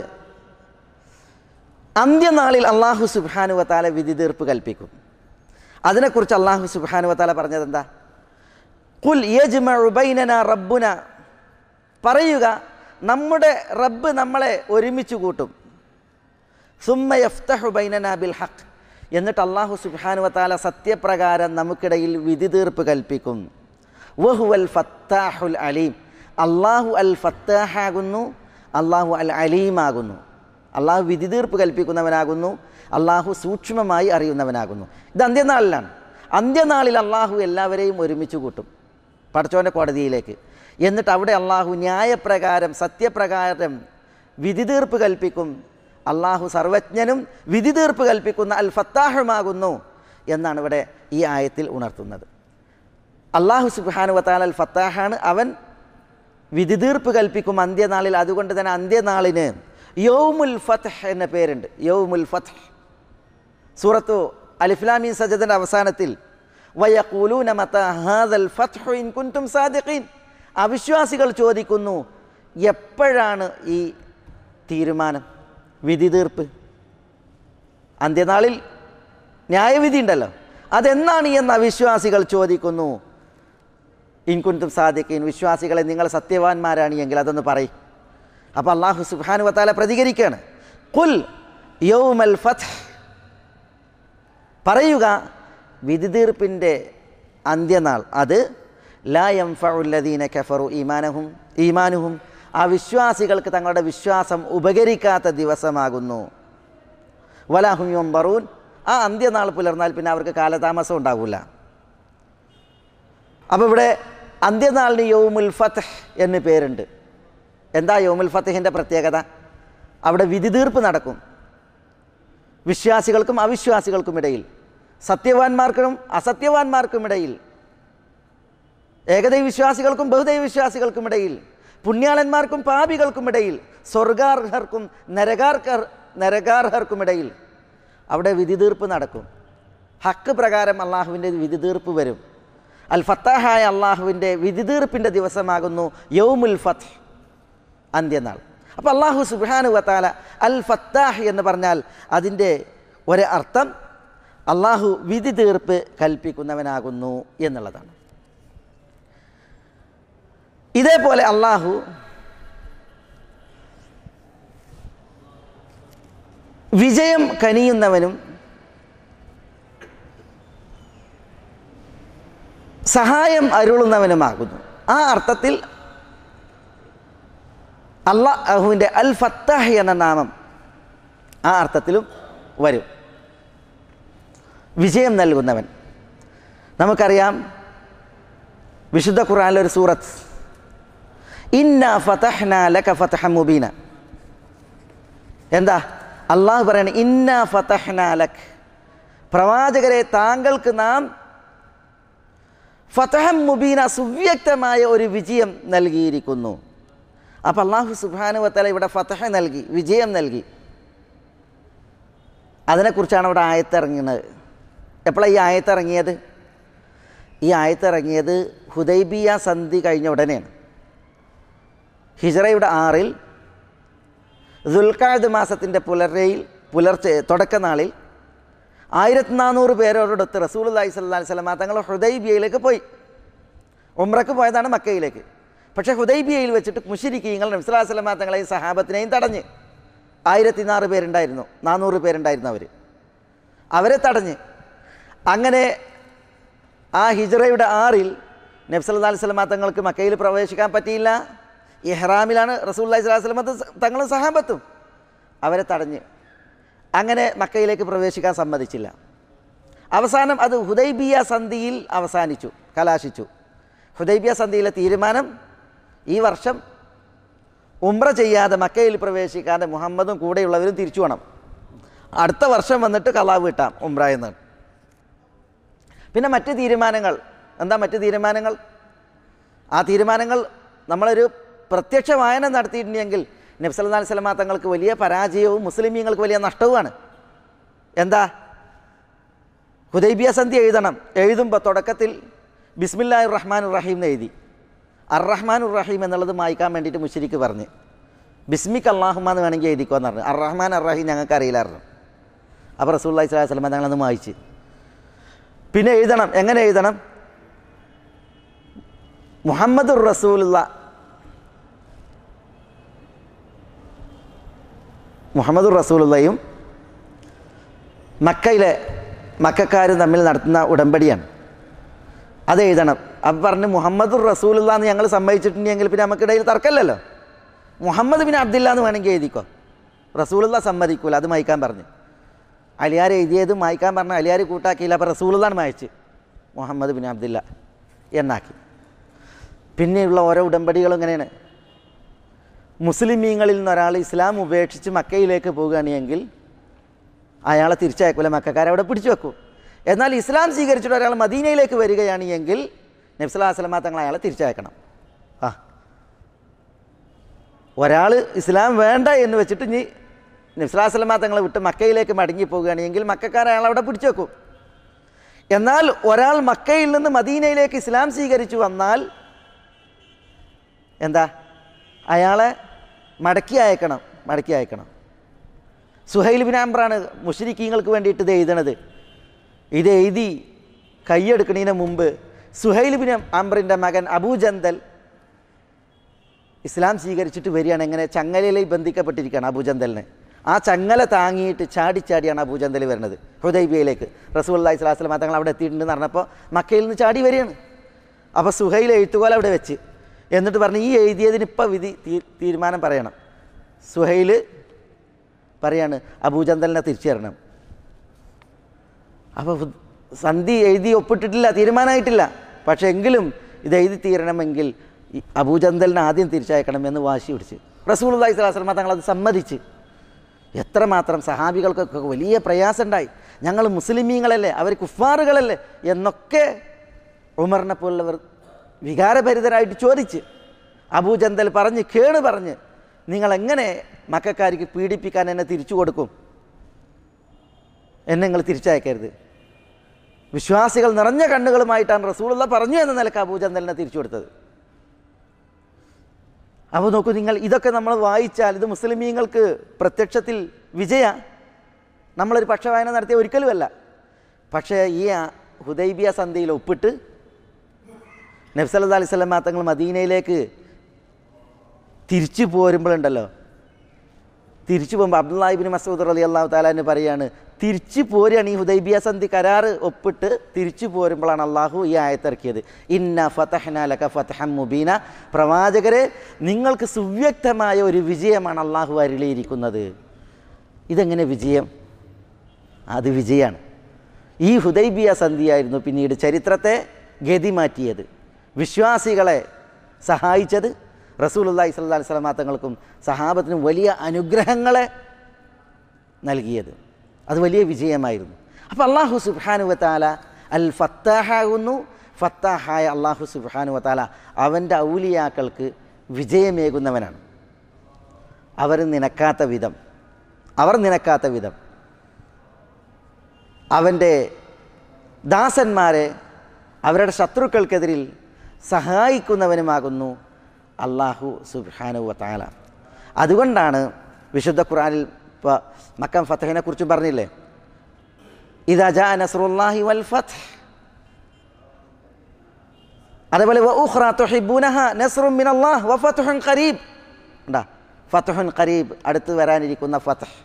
[SPEAKER 2] അന്ത്യനാളിൽ അള്ളാഹു സുബ്ഹാനഹു വ തആല വിധി തീർപ്പ് കൽപ്പിക്കും. അതിനെക്കുറിച്ച് അള്ളാഹു സുബ്ഹാനഹു വ തആല പറഞ്ഞത് എന്താ? ഖുൽ യജ്മഉ ബൈനനാ റബ്ബുന, പറയുക നമ്മുടെ റബ്ബ് നമ്മളെ ഒരുമിച്ച് കൂട്ടും. സുമ്മ യഫ്തഹു ബൈനനാ ബിൽ ഹഖ്, എന്നിട്ട് അള്ളാഹു സുബ്ഹാനഹു വ തആല സത്യപ്രകാരം നമുക്കിടയിൽ വിധി തീർപ്പ് കൽപ്പിക്കും. വഹുവൽ ഫത്താഹുൽ അലീം, അള്ളാഹു അൽ ഫത്താഹാകുന്നു, അള്ളാഹു അൽ അലീമാകുന്നു. അള്ളാഹു വിധി തീർപ്പ് കൽപ്പിക്കുന്നവനാകുന്നു, അള്ളാഹു സൂക്ഷ്മമായി അറിയുന്നവനാകുന്നു. ഇത് അന്ത്യനാളിലാണ്. അന്ത്യനാളിൽ അള്ളാഹു എല്ലാവരെയും ഒരുമിച്ച് കൂട്ടും പടച്ചോൻ്റെ കോടതിയിലേക്ക്. എന്നിട്ട് അവിടെ അള്ളാഹു ന്യായപ്രകാരം സത്യപ്രകാരം വിധി തീർപ്പ് കൽപ്പിക്കും. അള്ളാഹു സർവജ്ഞനും വിധി തീർപ്പ് കൽപ്പിക്കുന്ന അൽ ഫത്താഹുമാകുന്നു എന്നാണ് ഇവിടെ ഈ ആയത്തിൽ ഉണർത്തുന്നത്. അള്ളാഹു സുബ്ഹാനഹു വ തആല അൽ ഫത്താഹാണ്, അവൻ വിധി തീർപ്പ് കൽപ്പിക്കും അന്ത്യനാളിൽ. അതുകൊണ്ട് തന്നെ അന്ത്യനാളിന് യൗമുൽ ഫത്ഹ് എന്ന പേരുണ്ട്. യൗമുൽ ഫത്ഹ് സൂറത്തു അലിഫ് ലാം മീം സജദയുടെ അവസാനത്തിൽ വയഖൂലൂന മതാ ഹാദൽ ഫത്ഹു ഇൻ കുൻതും സാദിഖീൻ, അവിശ്വാസികൾ ചോദിക്കുന്നു എപ്പോഴാണ് ഈ തീരുമാനം, വിധി തീർപ്പ്? അന്ത്യനാളിൽ ന്യായവിധി ഉണ്ടല്ലോ, അതെന്നാണ് എന്ന് അവിശ്വാസികൾ ചോദിക്കുന്നു. ഇൻ കുൻതും സാദിഖീൻ, വിശ്വാസികളെ നിങ്ങൾ സത്യവാന്മാരാണ് എങ്കിൽ അതൊന്ന് പറയും. അപ്പോൾ അല്ലാഹു സുബ്ഹാനഹു വ തആല പ്രതികരിക്കുകയാണ്, ഖുൽ യൗമൽ ഫത്ഹ്, പറയുക വിധി തീർപ്പിൻ്റെ അന്ത്യനാൾ അത് ലാ യൻഫഉൽ ലദീന കഫറു ഈമാനഹും ഈമാനുഹും, ആ വിശ്വാസികൾക്ക് തങ്ങളുടെ വിശ്വാസം ഉപകരിക്കാത്ത ദിവസമാകുന്നു. വലാഹും യുൻദറൂൻ, ആ അന്ത്യനാൾ പുലർന്നാൽ പിന്നെ അവർക്ക് കാലതാമസം ഉണ്ടാകില്ല. അപ്പോൾ ഇവിടെ അന്ത്യനാളിന് യൗമുൽ ഫത്ഹ് എന്ന് പേരുണ്ട്. എന്താ യൗമുൽ ഫത്ഹിൻ്റെ പ്രത്യേകത? അവിടെ വിധി തീർപ്പ് നടക്കും, വിശ്വാസികൾക്കും അവിശ്വാസികൾക്കുമിടയിൽ, സത്യവാന്മാർക്കും അസത്യവാന്മാർക്കുമിടയിൽ, ഏകദൈവ വിശ്വാസികൾക്കും ബഹുദൈവ വിശ്വാസികൾക്കുമിടയിൽ, പുണ്യാളന്മാർക്കും പാപികൾക്കുമിടയിൽ, സ്വർഗാർഹർക്കും നരകാർഹർ നരകാർഹർക്കുമിടയിൽ അവിടെ വിധി തീർപ്പ് നടക്കും. ഹക്ക് പ്രകാരം അള്ളാഹുവിൻ്റെ വിധി തീർപ്പ് വരും. അൽ ഫത്താഹായ അള്ളാഹുവിൻ്റെ വിധി തീർപ്പിൻ്റെ ദിവസമാകുന്നു യൗമുൽ ഫത്ഹ്, അന്ത്യനാൾ. അപ്പോൾ അള്ളാഹു സുബ്ഹാനഹു വ തആല അൽ ഫത്താഹ് എന്ന് പറഞ്ഞാൽ അതിൻ്റെ ഒരു അർത്ഥം അള്ളാഹു വിധി തീർപ്പ് കൽപ്പിക്കുന്നവനാകുന്നു എന്നുള്ളതാണ്. ഇതേപോലെ അള്ളാഹു വിജയം കനിയുന്നവനും സഹായം അരുളുന്നവനുമാകുന്നു. ആ അർത്ഥത്തിൽ അല്ലാഹുവിൻ്റെ അൽ ഫത്താഹ് എന്ന നാമം ആ അർത്ഥത്തിലും വരും, വിജയം നൽകുന്നവൻ. നമുക്കറിയാം വിശുദ്ധ ഖുർആനിലൊരു സൂറത്ത് ഇന്നാ ഫതഹ്നാ ലക ഫതഹൻ മുബീന. എന്താ അള്ളാഹു പറയുന്നത്? ഇന്നാ ഫതഹ്നാ ലക്, പ്രവാചകരെ താങ്കൾക്ക് നാം ഫതഹൻ മുബീന, സുവ്യക്തമായ ഒരു വിജയം നൽകിയിരിക്കുന്നു. അപ്പം അള്ളാഹു സുബ്ഹാനഹു വ തആല ഇവിടെ ഫതഹ് നൽകി, വിജയം നൽകി. അതിനെക്കുറിച്ചാണ് ഇവിടെ ആയത്തിറങ്ങുന്നത്. എപ്പോഴാണ് ഈ ആയത്തിറങ്ങിയത്? ഈ ആയത്തിറങ്ങിയത് ഹുദൈബിയ സന്ധി കഴിഞ്ഞ ഉടനെയാണ്. ഹിജ്റയുടെ ആറിൽ ദുൽഖഅദ് മാസത്തിൻ്റെ പുലർച്ചയിൽ പുലർച്ചെ തുടക്കനാളിൽ ആയിരത്തി നാനൂറ് പേരോടൊത്ത് റസൂലുള്ളാഹി സ്വല്ലല്ലാഹി അലൈഹി വസല്ലം തങ്ങൾ ഹുദൈബിയയിലേക്ക് പോയി. ഉംറക്ക് പോയതാണ് മക്കയിലേക്ക്. പക്ഷേ ഹുദൈബിയയിൽ വെച്ചിട്ട് മുശ്രിക്കീങ്ങൾ നബി സ്വല്ലല്ലാഹി അലൈഹി വസല്ലം തങ്ങളെയും സഹാബത്തിനെയും തടഞ്ഞ്, ആയിരത്തി നാറ് പേരുണ്ടായിരുന്നു, നാനൂറ് പേരുണ്ടായിരുന്നു, അവർ അവരെ തടഞ്ഞ്. അങ്ങനെ ആ ഹിജ്റയുടെ ആറിൽ നബി സല്ലല്ലാഹു അലൈഹി വസല്ലം തങ്ങൾക്ക് മക്കയിൽ പ്രവേശിക്കാൻ പറ്റിയില്ല. ഇഹ്റാമിലാണ് റസൂലുള്ളാഹി സ്വല്ലല്ലാഹി അലൈഹി വസല്ലം തങ്ങളും സഹാബത്തും. അവരെ തടഞ്ഞ് അങ്ങനെ മക്കയിലേക്ക് പ്രവേശിക്കാൻ സമ്മതിച്ചില്ല. അവസാനം അത് ഹുദൈബിയ സന്ധിയിൽ അവസാനിച്ചു, കലാശിച്ചു. ഹുദൈബിയ സന്ധിയിലെ തീരുമാനം ഈ വർഷം ഉംറ ചെയ്യാതെ മക്കയിൽ പ്രവേശിക്കാതെ മുഹമ്മദും കൂടെയുള്ളവരും തിരിച്ചു വേണം, അടുത്ത വർഷം വന്നിട്ട് ഖളാ വീട്ടാം ഉംറ എന്നാണ്. പിന്നെ മറ്റ് തീരുമാനങ്ങൾ എന്താ? മറ്റ് തീരുമാനങ്ങൾ ആ തീരുമാനങ്ങൾ നമ്മളൊരു പ്രത്യക്ഷ വായന നടത്തിയിട്ടുണ്ടെങ്കിൽ നബി സല്ലല്ലാഹു അലൈഹി വസല്ലം തങ്ങൾക്ക് വലിയ പരാജയവും മുസ്ലിമീങ്ങൾക്ക് വലിയ നഷ്ടവുമാണ്. എന്താ? ഹുദൈബിയ സന്ധി എഴുതണം. എഴുതുമ്പോൾ തുടക്കത്തിൽ ബിസ്മില്ലാഹിർ റഹ്മാനിർ റഹീം എന്ന് എഴുതി. അർ റഹ്മാനുർ റഹീം എന്നുള്ളത് മായ്ക്കാൻ വേണ്ടിയിട്ട് മുശ്രിക്ക് പറഞ്ഞ് ബിസ്മിക അല്ലാഹുമ്മ എന്ന് വേണമെങ്കിൽ എഴുതിക്കോന്ന് പറഞ്ഞു. അർ റഹ്മാൻ അർ റഹീം ഞങ്ങൾക്ക് അറിയില്ലായിരുന്നു. അപ്പോൾ റസൂലുള്ളാഹി സ്വല്ലല്ലാഹി അലൈഹി വസല്ലം ഞങ്ങളത് മായ്ച്ച്. പിന്നെ എഴുതണം. എങ്ങനെ എഴുതണം? മുഹമ്മദുർ റസൂലുള്ള, മുഹമ്മദുർ റസൂലുള്ളയും മക്കയിലെ മക്കക്കാർ തമ്മിൽ നടത്തുന്ന ഉടമ്പടിയാണ്, അത് എഴുതണം. അപ്പം പറഞ്ഞ് മുഹമ്മദുർ റസൂലുള്ള എന്ന് ഞങ്ങൾ സമ്മതിച്ചിട്ടുണ്ടെങ്കിൽ പിന്നെ നമുക്കിടയിൽ തർക്കമല്ലല്ലോ. മുഹമ്മദ് ബിൻ അബ്ദില്ല എന്ന് വേണമെങ്കിൽ എഴുതിക്കോ. റസൂലുള്ള സമ്മതിക്കൂല, അത് മായ്ക്കാൻ പറഞ്ഞു. അലിയാർ എഴുതിയത് മായ്ക്കാൻ പറഞ്ഞാൽ അലിയാർ കൂട്ടാക്കിയില്ല. അപ്പോൾ റസൂലുള്ളാണ് മായ്ച്ച് മുഹമ്മദ് ബിൻ അബ്ദില്ല എന്നാക്കി. പിന്നെയുള്ള ഓരോ ഉടമ്പടികളും ഇങ്ങനെയാണ്. മുസ്ലിമീങ്ങളിൽ നിന്നൊരാൾ ഇസ്ലാം ഉപേക്ഷിച്ച് മക്കയിലേക്ക് പോകുകയാണെങ്കിൽ അയാളെ തിരിച്ചയക്കൂല, മക്കക്കാരെ അവിടെ പിടിച്ചു വെക്കും. എന്നാൽ ഇസ്ലാം സ്വീകരിച്ചിട്ട് ഒരാൾ മദീനയിലേക്ക് വരികയാണ് എങ്കിൽ നബി സല്ലല്ലാഹു അലൈഹി വസല്ലം തങ്ങൾ അയാളെ തിരിച്ചയക്കണം. ആ ഒരാൾ ഇസ്ലാം വേണ്ട എന്ന് വെച്ചിട്ട് ഇനി നബി സല്ലല്ലാഹു അലൈഹി വസല്ലം തങ്ങളെ വിട്ട് മക്കയിലേക്ക് മടങ്ങി പോവുകയാണെങ്കിൽ മക്കക്കാരെ അയാൾ അവിടെ പിടിച്ചു വെക്കും. എന്നാൽ ഒരാൾ മക്കയിൽ നിന്ന് മദീനയിലേക്ക് ഇസ്ലാം സ്വീകരിച്ചു വന്നാൽ എന്താ? അയാളെ മടക്കി അയക്കണം, മടക്കി അയക്കണം. സുഹൈൽ ബിൻ അംറാണ് മുശ്രിക്കീങ്ങൾക്ക് വേണ്ടിയിട്ട് ഇത് എഴുതണത്. ഇത് എഴുതി കൈയ്യെടുക്കുന്നതിന് മുമ്പ് സുഹൈൽ ബിൻ അംറിൻ്റെ മകൻ അബൂജന്തൽ ഇസ്ലാം സ്വീകരിച്ചിട്ട് വരികയാണ്. എങ്ങനെ? ചങ്ങലയിൽ ബന്ധിക്കപ്പെട്ടിരിക്കുകയാണ് അബൂജന്തലിന്. ആ ചങ്ങല താങ്ങിയിട്ട് ചാടിച്ചാടിയാണ് അബൂജന്തൽ വരുന്നത് ഹുദൈബിയയിലേക്ക്. റസൂലുള്ളാഹി സ്വല്ലല്ലാഹി അലൈഹി വസല്ലം തങ്ങൾ അവിടെ എത്തിയിട്ടുണ്ടെന്ന് പറഞ്ഞപ്പോൾ മക്കയിൽ നിന്ന് ചാടി വരികയാണ്. അപ്പോൾ സുഹൈൽ എഴുത്തുകോല അവിടെ വെച്ച് എന്നിട്ട് പറഞ്ഞു, ഈ എഴുതിയതിന് ഇപ്പം വിധി തീരുമാനം പറയണം. സുഹൈൽ പറയാണ് അബൂജന്തലിനെ തിരിച്ചു തരണം. അപ്പോൾ സന്ധി എഴുതി ഒപ്പിട്ടിട്ടില്ല, തീരുമാനമായിട്ടില്ല. പക്ഷേ എങ്കിലും ഇത് എഴുതി തീരണമെങ്കിൽ അബൂജന്തലിനെ ആദ്യം തിരിച്ചയക്കണമെന്ന് വാശി പിടിച്ച് റസൂലുള്ളാഹി സ്വല്ലല്ലാഹു അലൈഹി വസല്ലം തങ്ങളത് സമ്മതിച്ച്. എത്രമാത്രം സഹാബികൾക്കൊക്കെ വലിയ പ്രയാസമുണ്ടായി. ഞങ്ങൾ മുസ്ലിമീങ്ങളല്ലേ, അവർ കുഫാറുകളല്ലേ എന്നൊക്കെ ഉമറിനെ പോലുള്ളവർ വികാരഭരിതരായിട്ട് ചോദിച്ച്. അബൂജന്തൽ പറഞ്ഞ് കേണ് പറഞ്ഞ്, നിങ്ങളെങ്ങനെ മക്കക്കാർക്ക് പീഡിപ്പിക്കാൻ എന്നെ തിരിച്ചു കൊടുക്കും? എന്നെ നിങ്ങൾ തിരിച്ചയക്കരുത്. വിശ്വാസികൾ നിറഞ്ഞ കണ്ണുകളുമായിട്ടാണ് റസൂലുള്ള പറഞ്ഞു എന്ന നിലക്ക് അബൂജന്തലിനെ തിരിച്ചു കൊടുത്തത്. അപ്പോൾ നോക്കൂ നിങ്ങൾ, ഇതൊക്കെ നമ്മൾ വായിച്ചാൽ ഇത് മുസ്ലിമീങ്ങൾക്ക് പ്രത്യക്ഷത്തിൽ വിജയ. നമ്മളൊരു പക്ഷവായന നടത്തിയ ഒരിക്കലുമല്ല. പക്ഷേ ഈ ഹുദൈബിയ സന്ധിയിൽ ഒപ്പിട്ട് നബി സല്ലല്ലാഹു അലൈഹി വസല്ലം തങ്ങൾ മദീനയിലേക്ക് തിരിച്ചു പോരുമ്പോഴുണ്ടല്ലോ, തിരിച്ചു പോകുമ്പോൾ അബ്ദുല്ലാഹി ഇബ്നു മസ്ഊദ് റളിയല്ലാഹു തആല എന്ന് പറയാണ്, തിരിച്ചു പോരുകയാണ് ഈ ഹുദൈബിയ സന്ധി കരാറ് ഒപ്പിട്ട് തിരിച്ചു പോരുമ്പോഴാണ് അള്ളാഹു ഈ ആയത്തിറക്കിയത്, ഇന്ന ഫതഹ്നാ ലക ഫതഹൻ മുബീന. പ്രവാചകരെ, നിങ്ങൾക്ക് സുവ്യക്തമായ ഒരു വിജയമാണ് അള്ളാഹു അരുളിയിരിക്കുന്നത്. ഇതെങ്ങനെ വിജയം? അത് വിജയമാണ്. ഈ ഹുദൈബിയ സന്ധിയായിരുന്നു പിന്നീട് ചരിത്രത്തെ ഗതി മാറ്റിയത്, വിശ്വാസികളെ സഹായിച്ചത്, റസൂലുള്ളാഹി സ്വല്ലല്ലാഹു അലൈഹി വസല്ലം തങ്ങൾക്കും സഹാബത്തിനും വലിയ അനുഗ്രഹങ്ങളെ നൽകിയത്. അത് വലിയ വിജയമായിരുന്നു. അപ്പോൾ അല്ലാഹു സുബ്ഹാനഹു വ തആല അൽ ഫത്താഹാകുന്നു. ഫത്താഹായ അല്ലാഹു സുബ്ഹാനഹു വ തആല അവൻ്റെ ഔലിയാക്കൾക്ക് വിജയമേകുന്നവനാണ്. അവർ നിനക്കാത്ത വിധം അവർ നിനക്കാത്ത വിധം അവൻ്റെ ദാസന്മാരെ അവരുടെ ശത്രുക്കൾക്കെതിരിൽ സഹായിക്കുന്നവനുമാകുന്നു അല്ലാഹു സുബ്ഹാനഹു വ തആല. അതുകൊണ്ടാണ് വിശുദ്ധ ഖുർആനിൽ ഇപ്പോൾ മക്ക ഫതഹിനെ കുറിച്ച് പറഞ്ഞില്ലേ, ഇദാ ജാഅ നസ്റുല്ലാഹി വൽ ഫത്ഹ്. അതേപോലെ വ ഉഖ്റാ തുഹിബ്ബൂനഹാ നസ്റും മിനല്ലാഹ് വ ഫത്ഹുൻ ഖരീബ്. ഉണ്ടാ, ഫത്ഹുൻ ഖരീബ്, അടുത്ത് വരാനിരിക്കുന്ന ഫത്ഹ്,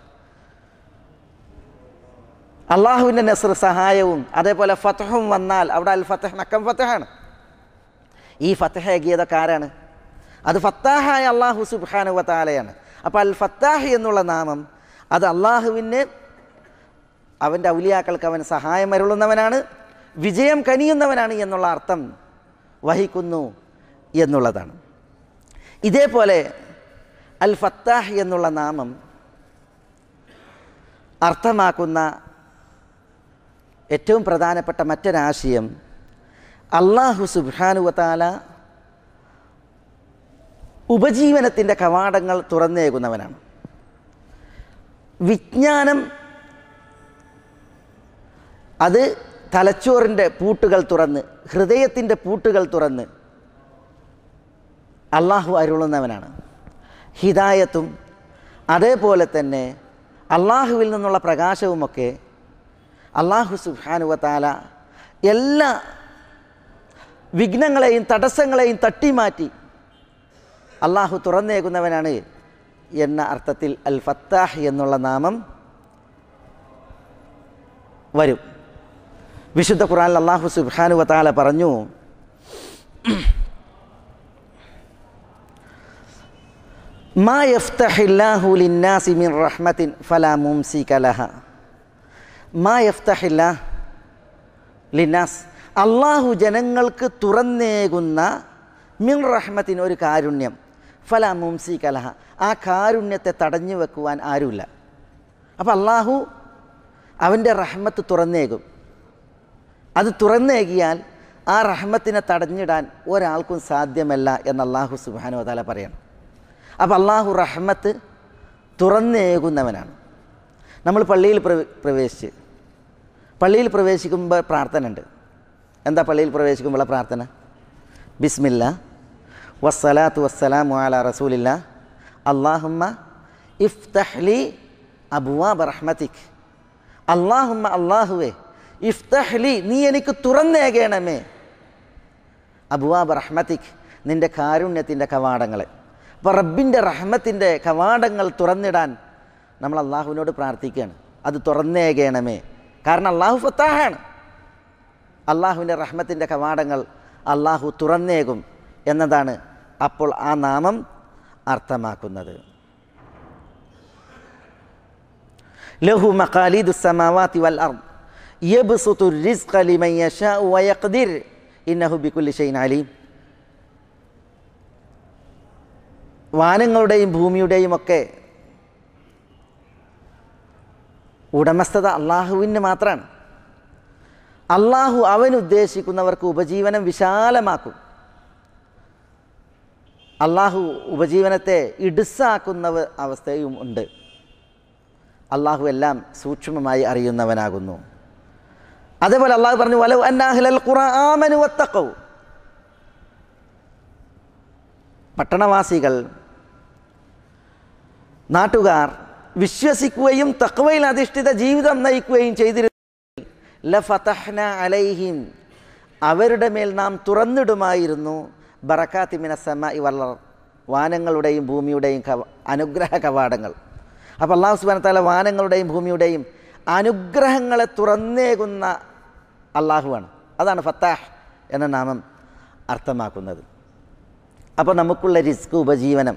[SPEAKER 2] അള്ളാഹുവിൻ്റെ നസ്ർ സഹായവും അതേപോലെ ഫത്ഹും വന്നാൽ അവിടെ അൽ ഫത്ഹ് മക്കം ഫത്ഹാണ്. ഈ ഫത്ഹ് ഏകിയതൊക്കെ ആരാണ്? അത് ഫത്താഹായ അള്ളാഹു സുബ്ഹാനഹു വ തആലയാണ്. അപ്പോൾ അൽ ഫത്താഹ് എന്നുള്ള നാമം അത് അള്ളാഹുവിന് അവൻ്റെ ഔലിയാക്കൾക്ക് അവൻ സഹായം അരുളുന്നവനാണ്, വിജയം കനിയുന്നവനാണ് എന്നുള്ള അർത്ഥം വഹിക്കുന്നു എന്നുള്ളതാണ്. ഇതേപോലെ അൽ ഫത്താഹ് എന്നുള്ള നാമം അർത്ഥമാക്കുന്ന ഏറ്റവും പ്രധാനപ്പെട്ട മറ്റൊരാശയം, അല്ലാഹു സുബ്ഹാനഹു വ തആല ഉപജീവനത്തിൻ്റെ കവാടങ്ങൾ തുറന്നേകുന്നവനാണ്. വിജ്ഞാനം അത് തലച്ചോറിൻ്റെ പൂട്ടുകൾ തുറന്ന്, ഹൃദയത്തിൻ്റെ പൂട്ടുകൾ തുറന്ന് അള്ളാഹു അരുളുന്നവനാണ്. ഹിദായത്തും അതേപോലെ തന്നെ അള്ളാഹുവിൽ നിന്നുള്ള പ്രകാശവുമൊക്കെ അള്ളാഹു സുബ്ഹാനഹു വ തആല എല്ലാ വിഘ്നങ്ങളെയും തടസ്സങ്ങളെയും തട്ടിമാറ്റി അള്ളാഹു തുറന്നേകുന്നവനാണ് എന്ന അർത്ഥത്തിൽ അൽ ഫത്താഹ് എന്നുള്ള നാമം വരും. വിശുദ്ധ ഖുർആനിൽ അള്ളാഹു സുബ്ഹാനഹു വ തആല പറഞ്ഞു, മാ യഫ്തഹില്ലാഹു ലിന്നാസി മിൻ റഹ്മത്തിൻ ഫലാ മുംസിക ലഹാ. മാ യഫ്തഹില്ലാഹ് ലിന്നാസ്, അള്ളാഹു ജനങ്ങൾക്ക് തുറന്നേകുന്ന മിൻ റഹ്മത്തിൻ ഒരു കാരുണ്യം, ഫലാ മുംസിക ലഹാ, ആ കാരുണ്യത്തെ തടഞ്ഞു വെക്കുവാൻ ആരുമില്ല. അപ്പോൾ അള്ളാഹു അവൻ്റെ റഹ്മത്ത് തുറന്നേകും. അത് തുറന്നേകിയാൽ ആ റഹ്മത്തിനെ തടഞ്ഞിടാൻ ഒരാൾക്കും സാധ്യമല്ല എന്ന് അള്ളാഹു സുബ്ഹാനഹു വ തആല പറയണം. അപ്പോൾ അള്ളാഹു റഹ്മത്ത് തുറന്നേകുന്നവനാണ്. നമ്മൾ പള്ളിയിൽ പ്രവേശിച്ച് പള്ളിയിൽ പ്രവേശിക്കുമ്പോൾ പ്രാർത്ഥന ഉണ്ട്. എന്താ പള്ളിയിൽ പ്രവേശിക്കുമ്പോഴുള്ള പ്രാർത്ഥന? ബിസ്മില്ലാ വസ്സലാത്തു വസ്സലാമു അലാ റസൂലില്ലാ അല്ലാഹുമ്മ ഇഫ്തഹ് ലി അബ്വാബ റഹ്മതിക്. അല്ലാഹുമ്മ, അല്ലാഹുവേ, ഇഫ്തഹ് ലി, നീ എനിക്ക് തുറന്നേകണമേ, അബ്വാബ റഹ്മതിക്, നിൻ്റെ കാരുണ്യത്തിൻ്റെ കവാടങ്ങളെ. അപ്പോൾ റബ്ബിൻ്റെ റഹ്മത്തിൻ്റെ കവാടങ്ങൾ തുറന്നിടാൻ നമ്മൾ അള്ളാഹുവിനോട് പ്രാർത്ഥിക്കുകയാണ്, അത് തുറന്നേകണമേ. കാരണം അള്ളാഹു ഫത്താഹാണ്. അള്ളാഹുവിൻ്റെ റഹ്മത്തിൻ്റെ കവാടങ്ങൾ അള്ളാഹു തുറന്നേകും എന്നതാണ് അപ്പോൾ ആ നാമം അർത്ഥമാക്കുന്നത്. ലഹു മഖാലിദു സ്സമാവാതി വൽ അർദ് യബ്സുതു റിസ്ഖ ലിമൻ യശാഉ വയഖ്ദിർ ഇന്നഹു ബികുല്ലി ഷൈഇൻ അലീം. വാനങ്ങളുടെയും ഭൂമിയുടെയും ഒക്കെ ഉടമസ്ഥത അള്ളാഹുവിന് മാത്രമാണ്. അള്ളാഹു അവനുദ്ദേശിക്കുന്നവർക്ക് ഉപജീവനം വിശാലമാക്കും. അള്ളാഹു ഉപജീവനത്തെ ഇടുസാക്കുന്ന അവസ്ഥയും ഉണ്ട്. അള്ളാഹു എല്ലാം സൂക്ഷ്മമായി അറിയുന്നവനാകുന്നു. അതേപോലെ അള്ളാഹു പറഞ്ഞു, വലൗ അന്ന അഹ്ലൽ ഖുറ ആമനു വത്തഖൗ, പട്ടണവാസികൾ, നാട്ടുകാർ വിശ്വസിക്കുകയും തഖ്വയിൽ അധിഷ്ഠിത ജീവിതം നയിക്കുകയും ചെയ്തിരുന്നു, ലഫതഹ്ന അലൈഹിം, അവരുടെ മേൽ നാം തുറന്നിടുമായിരുന്നു, ബറകാത്തി മിനസ് സമാഇ വൽ അർദ്, വാനങ്ങളുടെയും ഭൂമിയുടെയും അനുഗ്രഹ കവാടങ്ങൾ. അപ്പോൾ അല്ലാഹു സുബ്ഹാനഹു വ തആല വാനങ്ങളുടെയും ഭൂമിയുടെയും അനുഗ്രഹങ്ങളെ തുറന്നേകുന്ന അള്ളാഹുവാണ്. അതാണ് ഫത്താഹ് എന്ന നാമം അർത്ഥമാക്കുന്നത്. അപ്പോൾ നമുക്കുള്ള റിസ്ക്, ഉപജീവനം,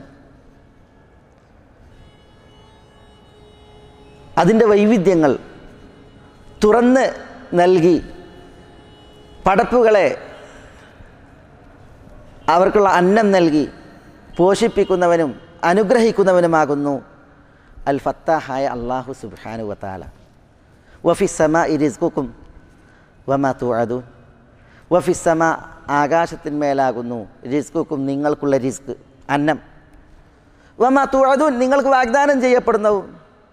[SPEAKER 2] അതിൻ്റെ വൈവിധ്യങ്ങൾ തുറന്ന് നൽകി പടപ്പുകളെ അവർക്കുള്ള അന്നം നൽകി പോഷിപ്പിക്കുന്നവനും അനുഗ്രഹിക്കുന്നവനുമാകുന്നു അൽ ഫത്താഹായ അല്ലാഹു സുബ്ഹാനഹു വ തആല. വഫിസ് സമാഇ റിസ്ഖുക്കും വമാ തുഅദൂൻ, വഫിസ് സമാ, ആകാശത്തിന്മേലാകുന്നു, റിസ്ഖുക്കും, നിങ്ങൾക്കുള്ള റിസ്ക്, അന്നം, വമാ തുഅദൂൻ, നിങ്ങൾക്ക് വാഗ്ദാനം ചെയ്യപ്പെടുന്നവും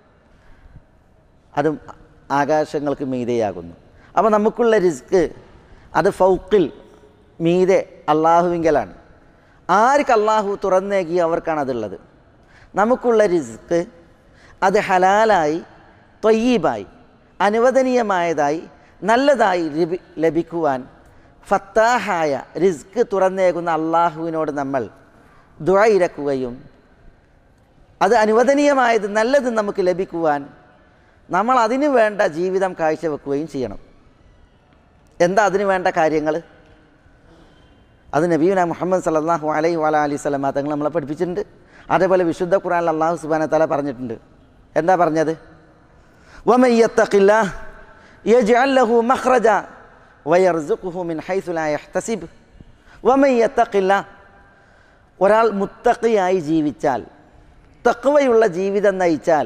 [SPEAKER 2] അതും ആകാശങ്ങൾക്ക് മീതെയാകുന്നു. അപ്പോൾ നമുക്കുള്ള റിസ്ക് അത് ഫൗക്കിൽ, മീതെ അള്ളാഹുവിങ്കലാണ്. ആർക്ക് അള്ളാഹു തുറന്നേകി അവർക്കാണ് അതുള്ളത്. നമുക്കുള്ള റിസ്ക് അത് ഹലാലായി, ത്വയ്യിബായി, അനുവദനീയമായതായി, നല്ലതായി ലഭി ലഭിക്കുവാൻ ഫത്താഹായ റിസ്ക് തുറന്നേകുന്ന അള്ളാഹുവിനോട് നമ്മൾ ദുആ ഇരക്കുകയും അത് അനുവദനീയമായത് നല്ലത് നമുക്ക് ലഭിക്കുവാൻ നമ്മൾ അതിനു വേണ്ട ജീവിതം കാഴ്ചവെക്കുകയും ചെയ്യണം. എന്താ അതിനു വേണ്ട കാര്യങ്ങൾ? അത് നബിയുനാ മുഹമ്മദ് സല്ലല്ലാഹു അലൈഹി വഅലൈഹി വസല്ലം തങ്ങൾ നമ്മളെ പഠിപ്പിച്ചിട്ടുണ്ട്. അതേപോലെ വിശുദ്ധ ഖുർആനിൽ അല്ലാഹു സുബ്ഹാനഹു വ തആല പറഞ്ഞിട്ടുണ്ട്. എന്താ പറഞ്ഞത്? വമൻ യത്തഖില്ലാഹ് യജ്അൽ ലഹു മഖ്റജ വയർസുഖുഹു മിൻ ഹൈസു ലാ യഹ്തസിബ്. വമൻ യത്തഖില്ലാഹ്, ഒരാൾ മുത്തഖിയായി ജീവിച്ചാൽ, തഖ്വയുള്ള ജീവിതം നയിച്ചാൽ,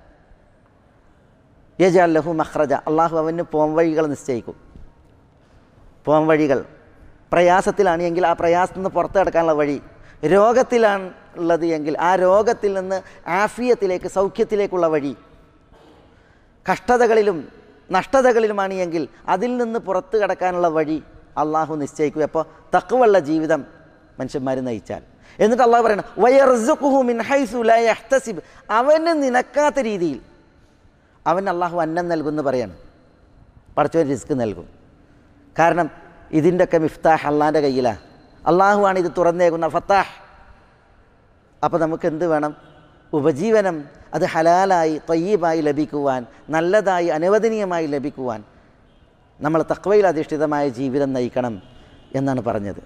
[SPEAKER 2] യജ്അൽ ലഹു മഖ്റജ, അള്ളാഹു അവന് പോംവഴികൾ നിശ്ചയിക്കും. പോംവഴികൾ, പ്രയാസത്തിലാണ് എങ്കിൽ ആ പ്രയാസത്തിൽ നിന്ന് പുറത്തു കിടക്കാനുള്ള വഴി, രോഗത്തിലാണ് ഉള്ളത് എങ്കിൽ ആ രോഗത്തിൽ നിന്ന് ആഫിയത്തിലേക്ക്, സൗഖ്യത്തിലേക്കുള്ള വഴി, കഷ്ടതകളിലും നഷ്ടതകളിലുമാണ് എങ്കിൽ അതിൽ നിന്ന് പുറത്തു കിടക്കാനുള്ള വഴി അള്ളാഹു നിശ്ചയിക്കും. അപ്പോൾ തഖ്വയുള്ള ജീവിതം മനുഷ്യന്മാർ നയിച്ചാൽ. എന്നിട്ട് അള്ളാഹു പറയണം, വയർസുഖുഹു മിൻ ഹൈസു ലാ യഹ്തസിബ്, അവന് നിനക്കാത്ത രീതിയിൽ അവൻ അള്ളാഹു അന്നം നൽകുമെന്ന് പറയാണ്. പടച്ചവൻ റിസ്ക് നൽകും. കാരണം ഇതിൻ്റെയൊക്കെ മിഫ്താഹ് അള്ളാഹിൻ്റെ കയ്യിലാണ്. അള്ളാഹുവാണ് ഇത് തുറന്നേകുന്ന ഫത്താഹ്. അപ്പോൾ നമുക്ക് എന്ത് വേണം? ഉപജീവനം അത് ഹലാലായി, ത്വയ്യിബായി ലഭിക്കുവാൻ, നല്ലതായി, അനുവദനീയമായി ലഭിക്കുവാൻ നമ്മൾ തഖ്വയിൽ അധിഷ്ഠിതമായ ജീവിതം നയിക്കണം എന്നാണ് പറഞ്ഞത്.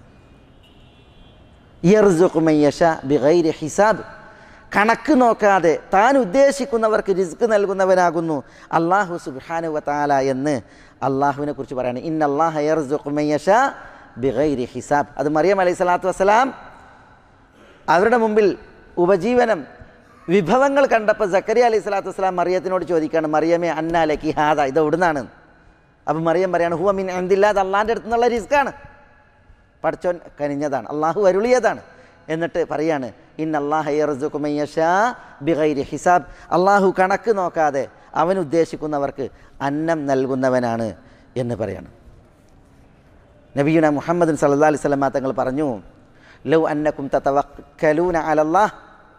[SPEAKER 2] യർസുഖു മൻ യശാ ബിഗൈരി ഹിസാബ്, കണക്ക് നോക്കാതെ താൻ ഉദ്ദേശിക്കുന്നവർക്ക് റിസ്ക് നൽകുന്നവനാകുന്നു അല്ലാഹു സുബ്ഹാനഹു വ തആല എന്ന് അള്ളാഹുവിനെ കുറിച്ച് പറയുകയാണ്. ഇന്നല്ലാഹ യർസുഖു മൻ യശാ ബിഗൈരി ഹിസാബ്. അത് മറിയം അലൈഹി സ്വലാത്തു വസ്സലാം അവരുടെ മുമ്പിൽ ഉപജീവനം, വിഭവങ്ങൾ കണ്ടപ്പോൾ സക്കരിയ അലൈഹി സ്വലാത്തു വസ്സലാം മറിയത്തിനോട് ചോദിക്കുകയാണ്, മറിയമേ അന്നാ ലക്കി ഹാദ, ഇത് എവിടുന്നാണ്? അപ്പം മറിയം പറയാണ്, ഹുവ മിൻ ഇൻദില്ലാ, അത് അള്ളാഹിൻ്റെ അടുത്ത് നിന്നുള്ള റിസ്ക്കാണ്, പടച്ചോൻ കനിഞ്ഞതാണ്, അള്ളാഹു അരുളിയതാണ്. എന്നിട്ട് പറയാണ്, ഇന്നല്ലാഹ യർസുഖു മൻ യശാ ബിഗൈരി ഹിസാബ്, അള്ളാഹു കണക്ക് നോക്കാതെ അവൻ ഉദ്ദേശിക്കുന്നവർക്ക് അന്നം നൽകുന്നവനാണ് എന്ന് പറയാണ്. നബിയുനാ മുഹമ്മദ് സല്ലല്ലാഹു അലൈഹി വസല്ലം തങ്ങൾ പറഞ്ഞു, ലൗ അന്നകും തതവക്കലൂന അലല്ലാഹ്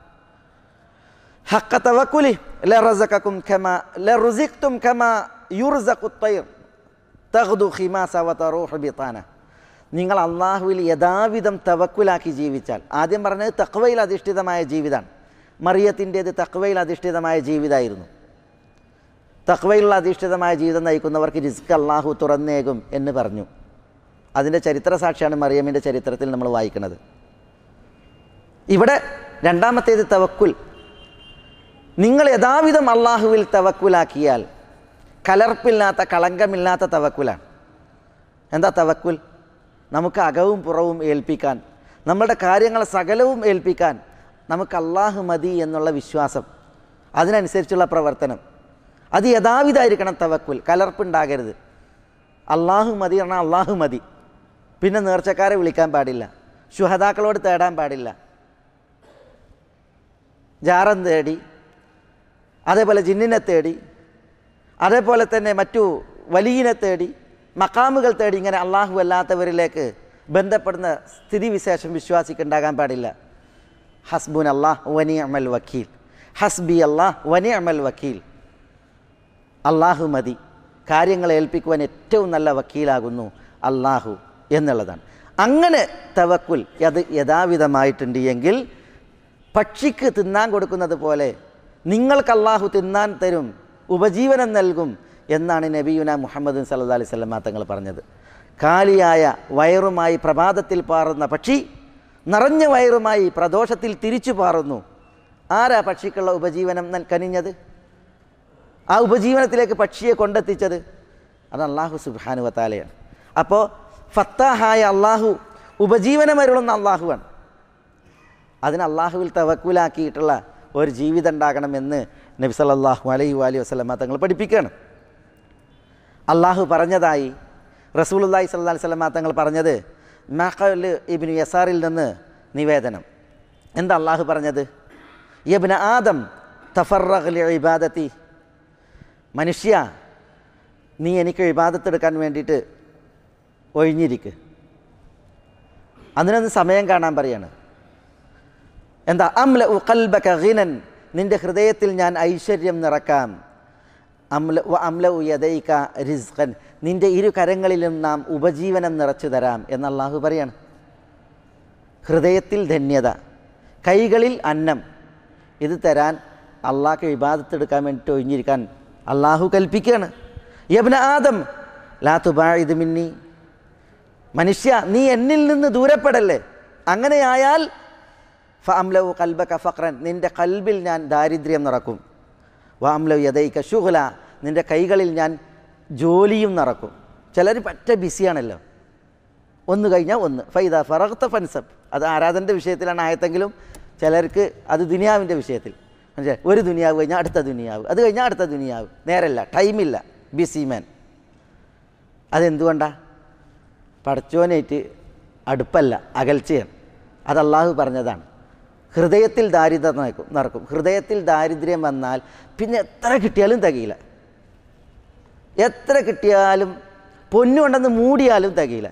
[SPEAKER 2] ഹഖ്ക തവക്കുലി ലറസഖകും കമാ ലറുസിഖ്തും കമാ യുർസഖു ത്വയ്ർ തഗ്ദു ഖിമാസ വതറൂഹു ബിതാന. നിങ്ങൾ അള്ളാഹുവിൽ യഥാവിധം തവക്കുലാക്കി ജീവിച്ചാൽ, ആദ്യം പറഞ്ഞത് തഖ്വയിൽ അധിഷ്ഠിതമായ ജീവിതമാണ്. മറിയത്തിൻ്റേത് തഖ്വയിൽ അധിഷ്ഠിതമായ ജീവിതമായിരുന്നു. തഖ്വയിലുള്ള അധിഷ്ഠിതമായ ജീവിതം നയിക്കുന്നവർക്ക് റിസ്ക് അള്ളാഹു തുറന്നേകും എന്ന് പറഞ്ഞു. അതിൻ്റെ ചരിത്ര സാക്ഷിയാണ് മറിയമിൻ്റെ ചരിത്രത്തിൽ നമ്മൾ വായിക്കുന്നത്. ഇവിടെ രണ്ടാമത്തേത് തവക്കുൽ. നിങ്ങൾ യഥാവിധം അള്ളാഹുവിൽ തവക്കുലാക്കിയാൽ, കലർപ്പില്ലാത്ത, കളങ്കമില്ലാത്ത തവക്കുലാണ്. എന്താ തവക്കുൽ? നമുക്ക് അകവും പുറവും ഏൽപ്പിക്കാൻ, നമ്മളുടെ കാര്യങ്ങൾ സകലവും ഏൽപ്പിക്കാൻ നമുക്ക് അള്ളാഹു മതി എന്നുള്ള വിശ്വാസം, അതിനനുസരിച്ചുള്ള പ്രവർത്തനം, അത് യഥാവിധമായിരിക്കണം. തവക്കുൽ കലർപ്പുണ്ടാകരുത്. അള്ളാഹു മതി പറഞ്ഞാൽ അള്ളാഹു മതി. പിന്നെ നേർച്ചക്കാരെ വിളിക്കാൻ പാടില്ല, ശുഹദാക്കളോട് തേടാൻ പാടില്ല, ജാറം തേടി, അതേപോലെ ജിന്നിനെ തേടി, അതേപോലെ തന്നെ മറ്റു വലിയനെ തേടി, മക്കാമുകൾ തേടി, ഇങ്ങനെ അള്ളാഹു അല്ലാത്തവരിലേക്ക് ബന്ധപ്പെടുന്ന സ്ഥിതിവിശേഷം വിശ്വാസിക്കുണ്ടാകാൻ പാടില്ല. ഹസ്ബുൻ അല്ലാഹ് വനിഅമൽ വക്കീൽ, ഹസ്ബി അല്ലാഹ് വനിഅമൽ വക്കീൽ. അള്ളാഹു മതി, കാര്യങ്ങളെ ഏൽപ്പിക്കുവാൻ ഏറ്റവും നല്ല വക്കീലാകുന്നു അള്ളാഹു എന്നുള്ളതാണ്. അങ്ങനെ തവക്കുൽ അത് യഥാവിധമായിട്ടുണ്ട് എങ്കിൽ പക്ഷിക്ക് തിന്നാൻ കൊടുക്കുന്നത് പോലെ നിങ്ങൾക്ക് അള്ളാഹു തിന്നാൻ തരും, ഉപജീവനം നൽകും എന്നാണ് നബിയുന മുഹമ്മദ് സല്ലല്ലാഹു അലൈഹി വസല്ലം തങ്ങൾ പറഞ്ഞത്. കാലിയായ വയറുമായി പ്രഭാതത്തിൽ പാറുന്ന പക്ഷി നിറഞ്ഞ വയറുമായി പ്രദോഷത്തിൽ തിരിച്ചു പാറുന്നു. ആരാ പക്ഷിക്കുള്ള ഉപജീവനം കനിഞ്ഞത്? ആ ഉപജീവനത്തിലേക്ക് പക്ഷിയെ കൊണ്ടെത്തിച്ചത് അത് അള്ളാഹു സുബ്ഹാനഹു വ തആലയാണ്. അപ്പോൾ ഫത്താഹായ അള്ളാഹു ഉപജീവനമരുളുന്ന അള്ളാഹുവാണ്. അതിന് അള്ളാഹുവിൽ തവക്കുലാക്കിയിട്ടുള്ള ഒരു ജീവിതം ഉണ്ടാകണമെന്ന് നബി സല്ലല്ലാഹു അലൈഹി വഅലിഹി വസല്ലം തങ്ങൾ പഠിപ്പിക്കുകയാണ്. അള്ളാഹു പറഞ്ഞതായി റസൂലുള്ളാഹി സ്വല്ലല്ലാഹു അലൈഹി വസല്ലം തങ്ങൾ പറഞ്ഞത് മഖൽ ഇബ്നു യസാറിൽ നിന്ന് നിവേദനം. എന്താ അള്ളാഹു പറഞ്ഞത്? യബ്ന ആദം തഫറഗ് ലിഇബാദതി, മനുഷ്യ നീ എനിക്ക് ഇബാദത്തെടുക്കാൻ വേണ്ടിയിട്ട് ഒഴിഞ്ഞിരിക്ക്. അതിനൊന്ന് സമയം കാണാൻ പറയാണ്. എന്താ? അംല ഉ ഖൽബക ഗിനൻ, നിൻ്റെ ഹൃദയത്തിൽ ഞാൻ ഐശ്വര്യം നിറക്കാം. അംല വ അംല ഉ യദൈക റിസ്ഖൻ, നിൻ്റെ ഇരു കരങ്ങളിലും നാം ഉപജീവനം നിറച്ചു തരാം എന്ന് അള്ളാഹു പറയാണ്. ഹൃദയത്തിൽ ധന്യത, കൈകളിൽ അന്നം, ഇത് തരാൻ അള്ളാഹ്ക്ക് ഇബാദത്തെടുക്കാൻ വേണ്ടിയിട്ട് ഒഴിഞ്ഞിരിക്കാൻ അള്ളാഹു കൽപ്പിക്കുകയാണ്. യബ്ന ആദം ലാ തുബാഇദ് മിന്നി, മനുഷ്യ നീ എന്നിൽ നിന്ന് ദൂരപ്പെടല്ലേ. അങ്ങനെയായാൽ ഫ അംലഉ ഖൽബക ഫഖ്റൻ, നിൻ്റെ കൽബിൽ ഞാൻ ദാരിദ്ര്യം നിറക്കും. വ അംലഉ യദൈക ശുഗ്ല, നിൻ്റെ കൈകളിൽ ഞാൻ ജോലിയും നിറക്കും. ചിലർ പറ്റ ബിസിയാണല്ലോ, ഒന്ന് കഴിഞ്ഞാൽ ഒന്ന്. ഫൈദ ഫറഗ്ത ഫൻസബ്, അത് ആരാധനൻ്റെ വിഷയത്തിലാണ് ആയത്തെങ്കിലും ചിലർക്ക് അത് ദുനിയാവിൻ്റെ വിഷയത്തിൽ. മനസ്സിലായി? ഒരു ദുനിയാവ് കഴിഞ്ഞാൽ അടുത്ത ദുനിയാവ്, അത് കഴിഞ്ഞാൽ അടുത്ത ദുനിയാവ്. നേരല്ല, ടൈമില്ല, ബിസി മാൻ. അതെന്തുകൊണ്ടാണ്? പടച്ചോനായിട്ട് അടുപ്പല്ല, അകൽച്ചയാണ്. അത് അള്ളാഹു പറഞ്ഞതാണ്. ഹൃദയത്തിൽ ദാരിദ്ര്യം നിറക്കും നിറക്കും ഹൃദയത്തിൽ ദാരിദ്ര്യം വന്നാൽ പിന്നെ എത്ര കിട്ടിയാലും തികയില്ല. എത്ര കിട്ടിയാലും പൊന്നുകൊണ്ടെന്ന് മൂടിയാലും തികയില്ല.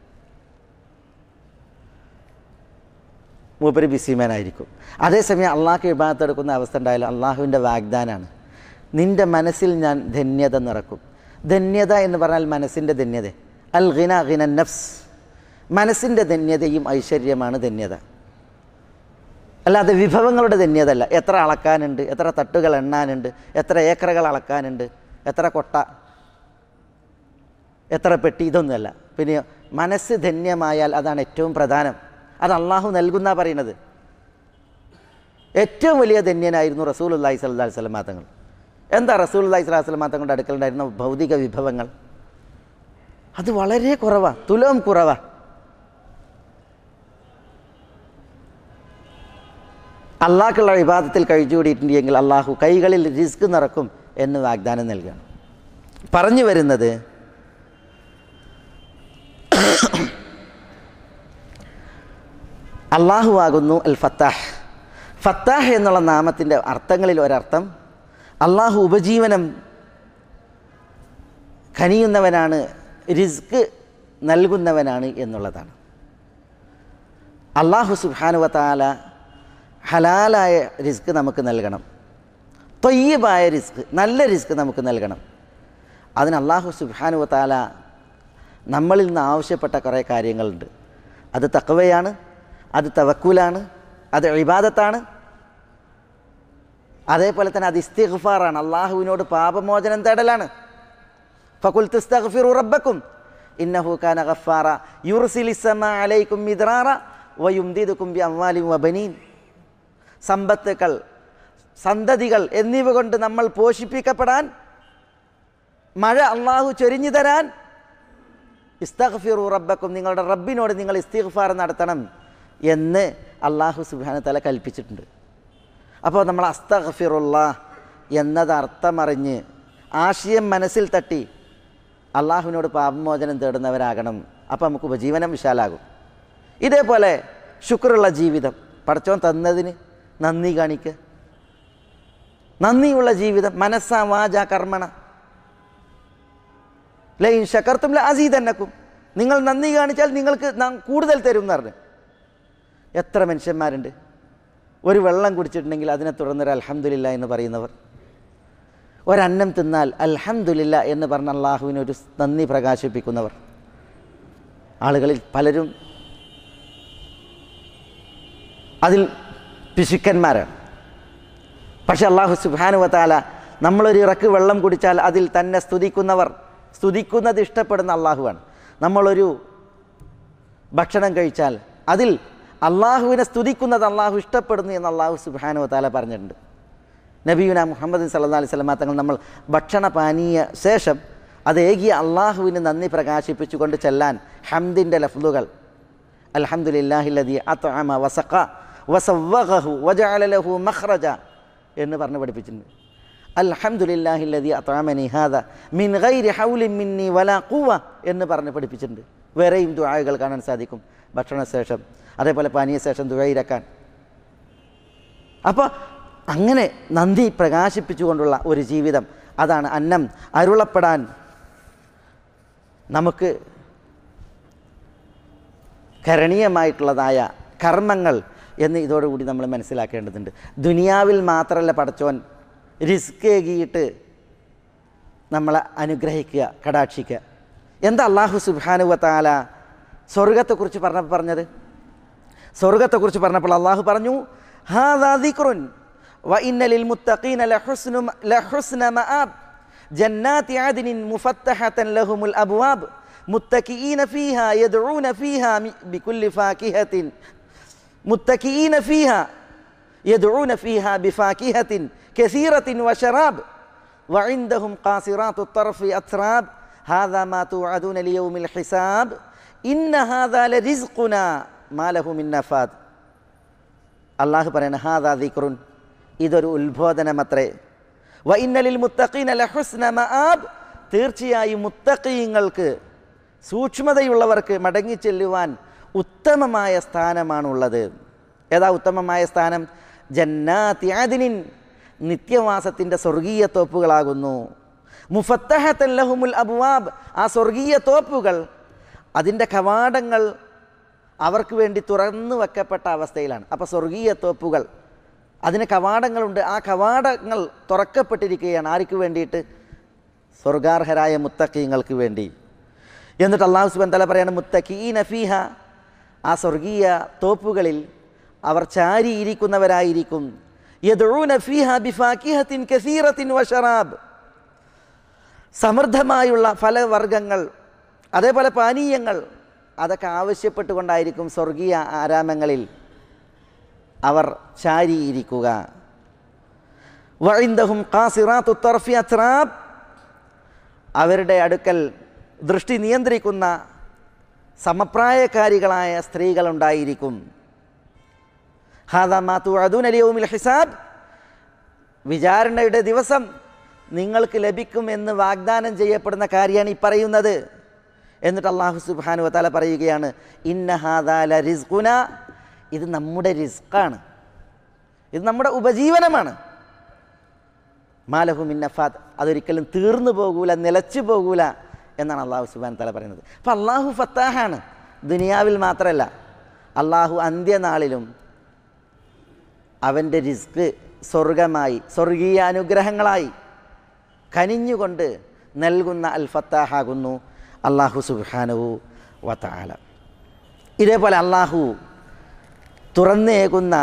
[SPEAKER 2] മൂപ്പര് ബിസിമാനായിരിക്കും. അതേസമയം അള്ളാഹ്ക്ക് ഇബാദത്ത് എടുക്കുന്ന അവസ്ഥ ഉണ്ടായാലും അള്ളാഹുവിൻ്റെ വാഗ്ദാനാണ്, നിൻ്റെ മനസ്സിൽ ഞാൻ ധന്യത നിറക്കും. ധന്യത എന്ന് പറഞ്ഞാൽ മനസ്സിൻ്റെ ധന്യത. അൽ ഗിന ഗിന നഫ്സ്, മനസ്സിൻ്റെ ധന്യതയും ഐശ്വര്യമാണ് ധന്യത. അല്ലാതെ വിഭവങ്ങളുടെ ധന്യത അല്ല. എത്ര അളക്കാനുണ്ട്, എത്ര തട്ടുകൾ എണ്ണാനുണ്ട്, എത്ര ഏക്കറുകൾ അളക്കാനുണ്ട്, എത്ര കൊട്ട, എത്ര പെട്ടി, ഇതൊന്നുമല്ല. പിന്നെ മനസ്സ് ധന്യമായാൽ അതാണ് ഏറ്റവും പ്രധാനം. അത് അള്ളാഹു നൽകുന്ന പറയുന്നത്. ഏറ്റവും വലിയ ധന്യനായിരുന്നു റസൂലുള്ളാഹി സ്വല്ലല്ലാഹു അലൈഹി വസല്ലം തങ്ങൾ. എന്താ റസൂലുള്ളാഹി സ്വല്ലല്ലാഹു അലൈഹി വസല്ലം തങ്ങളുടെ അടുക്കലുണ്ടായിരുന്ന ഭൗതിക വിഭവങ്ങൾ? അത് വളരെ കുറവാണ്, തുലം കുറവാണ്. അള്ളാഹ്ക്കുള്ള ഇബാദത്തിൽ കഴിച്ചുകൂടിയിട്ടുണ്ടെങ്കിൽ അള്ളാഹു കൈകളിൽ റിസ്ക് നിറക്കും എന്ന് വാഗ്ദാനം നൽകുകയാണ്. പറഞ്ഞു വരുന്നത് അള്ളാഹു ആകുന്നു അൽ ഫത്താഹ്. ഫത്താഹ് എന്നുള്ള നാമത്തിൻ്റെ അർത്ഥങ്ങളിൽ ഒരർത്ഥം അള്ളാഹു ഉപജീവനം കനിയുന്നവനാണ്, റിസ്ക് നൽകുന്നവനാണ് എന്നുള്ളതാണ്. അള്ളാഹു സുബ്ഹാനഹു വ തആല ഹലാലായ റിസ്ക് നമുക്ക് നൽകണം, ത്വയ്യിബായ റിസ്ക്, നല്ല റിസ്ക് നമുക്ക് നൽകണം. അതിന് അള്ളാഹു സുബ്ഹാനഹു വ തആല നമ്മളിൽ നിന്ന് ആവശ്യപ്പെട്ട കുറേ കാര്യങ്ങളുണ്ട്. അത് തഖ്വയാണ്, അത് തവക്കുലാണ്, അത് ഇബാദത്താണ്. അതേപോലെ തന്നെ അത് ഇസ്തിഗ്ഫാറാണ്, അള്ളാഹുവിനോട് പാപമോചനം തേടലാണ്. ഫഖുൽതു ഇസ്തഗ്ഫിറു റബ്ബക്കും ഇന്നഹു കാന ഗഫാറ യുർസിലിസ് സമാ അലൈക്കും മിദ്റാറ വയുംദിദുക്കും ബിഅംവാലിൻ വബനീൻ. സമ്പത്തുകൾ, സന്തതികൾ എന്നിവ കൊണ്ട് നമ്മൾ പോഷിപ്പിക്കപ്പെടാൻ, മഴ അള്ളാഹു ചൊരിഞ്ഞു തരാൻ ഇസ്തഗ്ഫിറു റബ്ബക്കും, നിങ്ങളുടെ റബ്ബിനോട് നിങ്ങൾ ഇസ്തിഗ്ഫാർ നടത്തണം. എന്ന് അള്ളാഹു സുബ്ഹാനഹു തആല കൽപ്പിച്ചിട്ടുണ്ട്. അപ്പോൾ നമ്മൾ അസ്തഗ്ഫിറുല്ലാഹ് എന്നത് അർത്ഥമറിഞ്ഞ് ആശയം മനസ്സിൽ തട്ടി അള്ളാഹുവിനോട് പാപമോചനം തേടുന്നവരാകണം. അപ്പോൾ നമുക്ക് ഉപജീവനം വിശാലാകും. ഇതേപോലെ ശുക്റുള്ള ജീവിതം, പടച്ചോൻ തന്നതിന് നന്ദി കാണിക്കുക, നന്ദിയുള്ള ജീവിതം, മനസ്സ വാച കർമ്മണ. ലൈൻ ശകർത്തും ലഅസീദന്നക്കും, നിങ്ങൾ നന്ദി കാണിച്ചാൽ നിങ്ങൾക്ക് കൂടുതൽ തരും എന്ന് പറഞ്ഞു. എത്ര മനുഷ്യന്മാരുണ്ട് ഒരു വെള്ളം കുടിച്ചിട്ടുണ്ടെങ്കിൽ അതിനെ തുടർന്നൊരു അൽഹംദുലില്ലാ എന്ന് പറയുന്നവർ, ഒരന്നം തിന്നാൽ അൽഹംദുലില്ലാ എന്ന് പറഞ്ഞ അള്ളാഹുവിനൊരു നന്ദി പ്രകാശിപ്പിക്കുന്നവർ. ആളുകളിൽ പലരും അതിൽ പിശുക്കന്മാരാണ്. പക്ഷെ അള്ളാഹു സുബ്ഹാനഹു വ തആല നമ്മളൊരു ഇറക്ക് വെള്ളം കുടിച്ചാൽ അതിൽ തന്നെ സ്തുതിക്കുന്നവർ, സ്തുതിക്കുന്നത് ഇഷ്ടപ്പെടുന്ന അള്ളാഹുവാണ്. നമ്മളൊരു ഭക്ഷണം കഴിച്ചാൽ അതിൽ അള്ളാഹുവിനെ സ്തുതിക്കുന്നത് അള്ളാഹു ഇഷ്ടപ്പെടുന്നു എന്ന് അള്ളാഹു സുബ്ഹാനഹു വ തആല പറഞ്ഞിട്ടുണ്ട്. നബിയുന മുഹമ്മദ് സല്ലല്ലാഹു അലൈഹി വസല്ലം തങ്ങൾ നമ്മൾ ഭക്ഷണപാനീയ ശേഷം അത് ഏകിയ അള്ളാഹുവിന് നന്ദി പ്രകാശിപ്പിച്ചുകൊണ്ട് ചെല്ലാൻ ഹംദിൻ്റെ ലഫ്ലുകൾ അൽഹംദുലില്ലാഹില്ലദീ അത്അമ വസഖ വസവ്വഗഹു വജഅല ലഹു മഖ്റജ എന്ന് പറഞ്ഞ് പഠിപ്പിച്ചിട്ടുണ്ട്. അൽഹംദുലില്ലാഹില്ലദീ അത്അമനി ഹാദാ മിൻ ഗൈരി ഹൗലിൻ മിന്നി വലാ ഖുവ എന്ന് പറഞ്ഞ് പഠിപ്പിച്ചിട്ടുണ്ട്. വേറെയും ദുആകൾ കാണാൻ സാധിക്കും ഭക്ഷണശേഷം, അതേപോലെ പാനീയശേഷം ദുആയിരക്കാൻ. അപ്പോൾ അങ്ങനെ നന്ദി പ്രകാശിപ്പിച്ചുകൊണ്ടുള്ള ഒരു ജീവിതം, അതാണ് അന്നം അരുളപ്പെടാൻ നമുക്ക് കരണീയമായിട്ടുള്ളതായ കർമ്മങ്ങൾ എന്ന് ഇതോടുകൂടി നമ്മൾ മനസ്സിലാക്കേണ്ടതുണ്ട്. ദുനിയാവിൽ മാത്രമല്ല പടച്ചോൻ റിസ്ക് ഏകിയിട്ട് നമ്മളെ അനുഗ്രഹിക്കുക, കടാക്ഷിക്കുക. എന്താ അല്ലാഹു സുബ്ഹാനഹു വ തആല സ്വർഗത്തെക്കുറിച്ച് പറഞ്ഞപ്പോൾ പറഞ്ഞത്? സ്വർഗത്തെക്കുറിച്ച് പറഞ്ഞപ്പോൾ അള്ളാഹു പറഞ്ഞു, ഹാദാ ദിക്റുൻ വ ഇന്ന ലിൽ മുത്തഖീന ലഹുസ്ന ലഹുസ്ന മആബ് ജന്നാതി അദ്നിൻ മുഫത്തഹതൻ ലഹുമുൽ അബ്വാബ് മുത്തഖീന ഫീഹാ യദ്ഊന ഫീഹാ ബികുല്ലി ഫാകിഹത്തിൻ മുത്തഖീന ഫീഹാ യദ്ഊന ഫീഹാ ബിഫാകിഹത്തിൻ കസീറത്തിൻ വശറാബ് വഇൻദഹും ഖാസിറാത്തു ത്റഫി അത്റാബ് ഹാദാ മാ തുഅദൂന ലിയൗമിൽ ഹിസാബ് ഇന്ന ഹാദാ ലറിസ്ഖുനാ മാ ലഹു മിൻ നഫാദ്. അല്ലാഹു പറയുന്ന ഹാദാ ദിക്റുൻ, ഇതൊരു ഉത്ബോധനമത്രേ. വ ഇന്ന ലിൽ മുത്തഖീന ലഹുസ്ന മആബ്, തീർച്ചയായും മുത്തഖീങ്ങൾക്ക്, സൂക്ഷ്മതയുള്ളവർക്ക് മടങ്ങിച്ചെല്ലുവാൻ ഉത്തമമായ സ്ഥാനമാണുള്ളത്. ഏതാ ഉത്തമമായ സ്ഥാനം? ജന്നാതി അദ്നിൻ, നിത്യവാസത്തിൻ്റെ സ്വർഗീയ തോപ്പുകളാകുന്നു. മുഫത്തഹതൻ ലഹുമുൽ അബ്വാബ്, ആ സ്വർഗീയ തോപ്പുകൾ, അതിൻ്റെ കവാടങ്ങൾ അവർക്ക് വേണ്ടി തുറന്നു വെക്കപ്പെട്ട അവസ്ഥയിലാണ്. അപ്പോൾ സ്വർഗീയ തോപ്പുകൾ, അതിന് കവാടങ്ങളുണ്ട്. ആ കവാടങ്ങൾ തുറക്കപ്പെട്ടിരിക്കുകയാണ്. ആർക്ക് വേണ്ടിയിട്ട്? സ്വർഗാർഹരായ മുത്തഖീങ്ങൾക്ക് വേണ്ടി. എന്നിട്ട് അല്ലാഹു സുബ്ഹാനഹു വ തആല പറയാണ്, മുത്തഖീന ഫീഹ, ആ സ്വർഗീയ തോപ്പുകളിൽ അവർ ചാരിയിരിക്കുന്നവരായിരിക്കും. യദ്ഊന ഫീഹ ബിഫാകിഹത്തിൻ കസീറത്തിൻ വശറാബ്, സമൃദ്ധമായുള്ള ഫലവർഗ്ഗങ്ങൾ, അതേപോലെ പാനീയങ്ങൾ, അതൊക്കെ ആവശ്യപ്പെട്ടുകൊണ്ടായിരിക്കും സ്വർഗീയ ആരാമങ്ങളിൽ അവർ ചാരിയിരിക്കുക. വഇൻദഹും ഖാസിറാത്തു ത്റഫി അത്റാബ്, അവരുടെ അടുക്കൽ ദൃഷ്ടി നിയന്ത്രിക്കുന്ന സമപ്രായക്കാരികളായ സ്ത്രീകളുണ്ടായിരിക്കും. ഹാദാ മാ തുഅദൂന ലിയൗമിൽ ഹിസാബ്, വിചാരണയുടെ ദിവസം നിങ്ങൾക്ക് ലഭിക്കുമെന്ന് വാഗ്ദാനം ചെയ്യപ്പെടുന്ന കാര്യമാണ് ഈ പറയുന്നത്. എന്നിട്ട് അല്ലാഹു സുബ്ഹാനഹു വ തആല പറയുകയാണ്, ഇന്ന ഹാദാ ലറിസ്ഖുനാ, ഇത് നമ്മുടെ റിസ്ക്കാണ്, ഇത് നമ്മുടെ ഉപജീവനമാണ്. മാലഹു മിൻ നഫാദ്, അതൊരിക്കലും തീർന്നു പോകൂല, നിലച്ചു പോകൂല എന്നാണ് അല്ലാഹു സുബ്ഹാനഹു വ തആല പറയുന്നത്. അപ്പോൾ അല്ലാഹു ഫത്താഹാണ്. ദുനിയാവിൽ മാത്രമല്ല, അല്ലാഹു അന്ത്യനാളിലും അവൻ്റെ റിസ്ക് സ്വർഗമായി, സ്വർഗീയ അനുഗ്രഹങ്ങളായി കനിഞ്ഞുകൊണ്ട് നൽകുന്ന അൽ ഫത്താഹാകുന്നു അല്ലാഹു സുബ്ഹാനഹു വ തആല. ഇതേപോലെ അല്ലാഹു തുറന്നേകുന്ന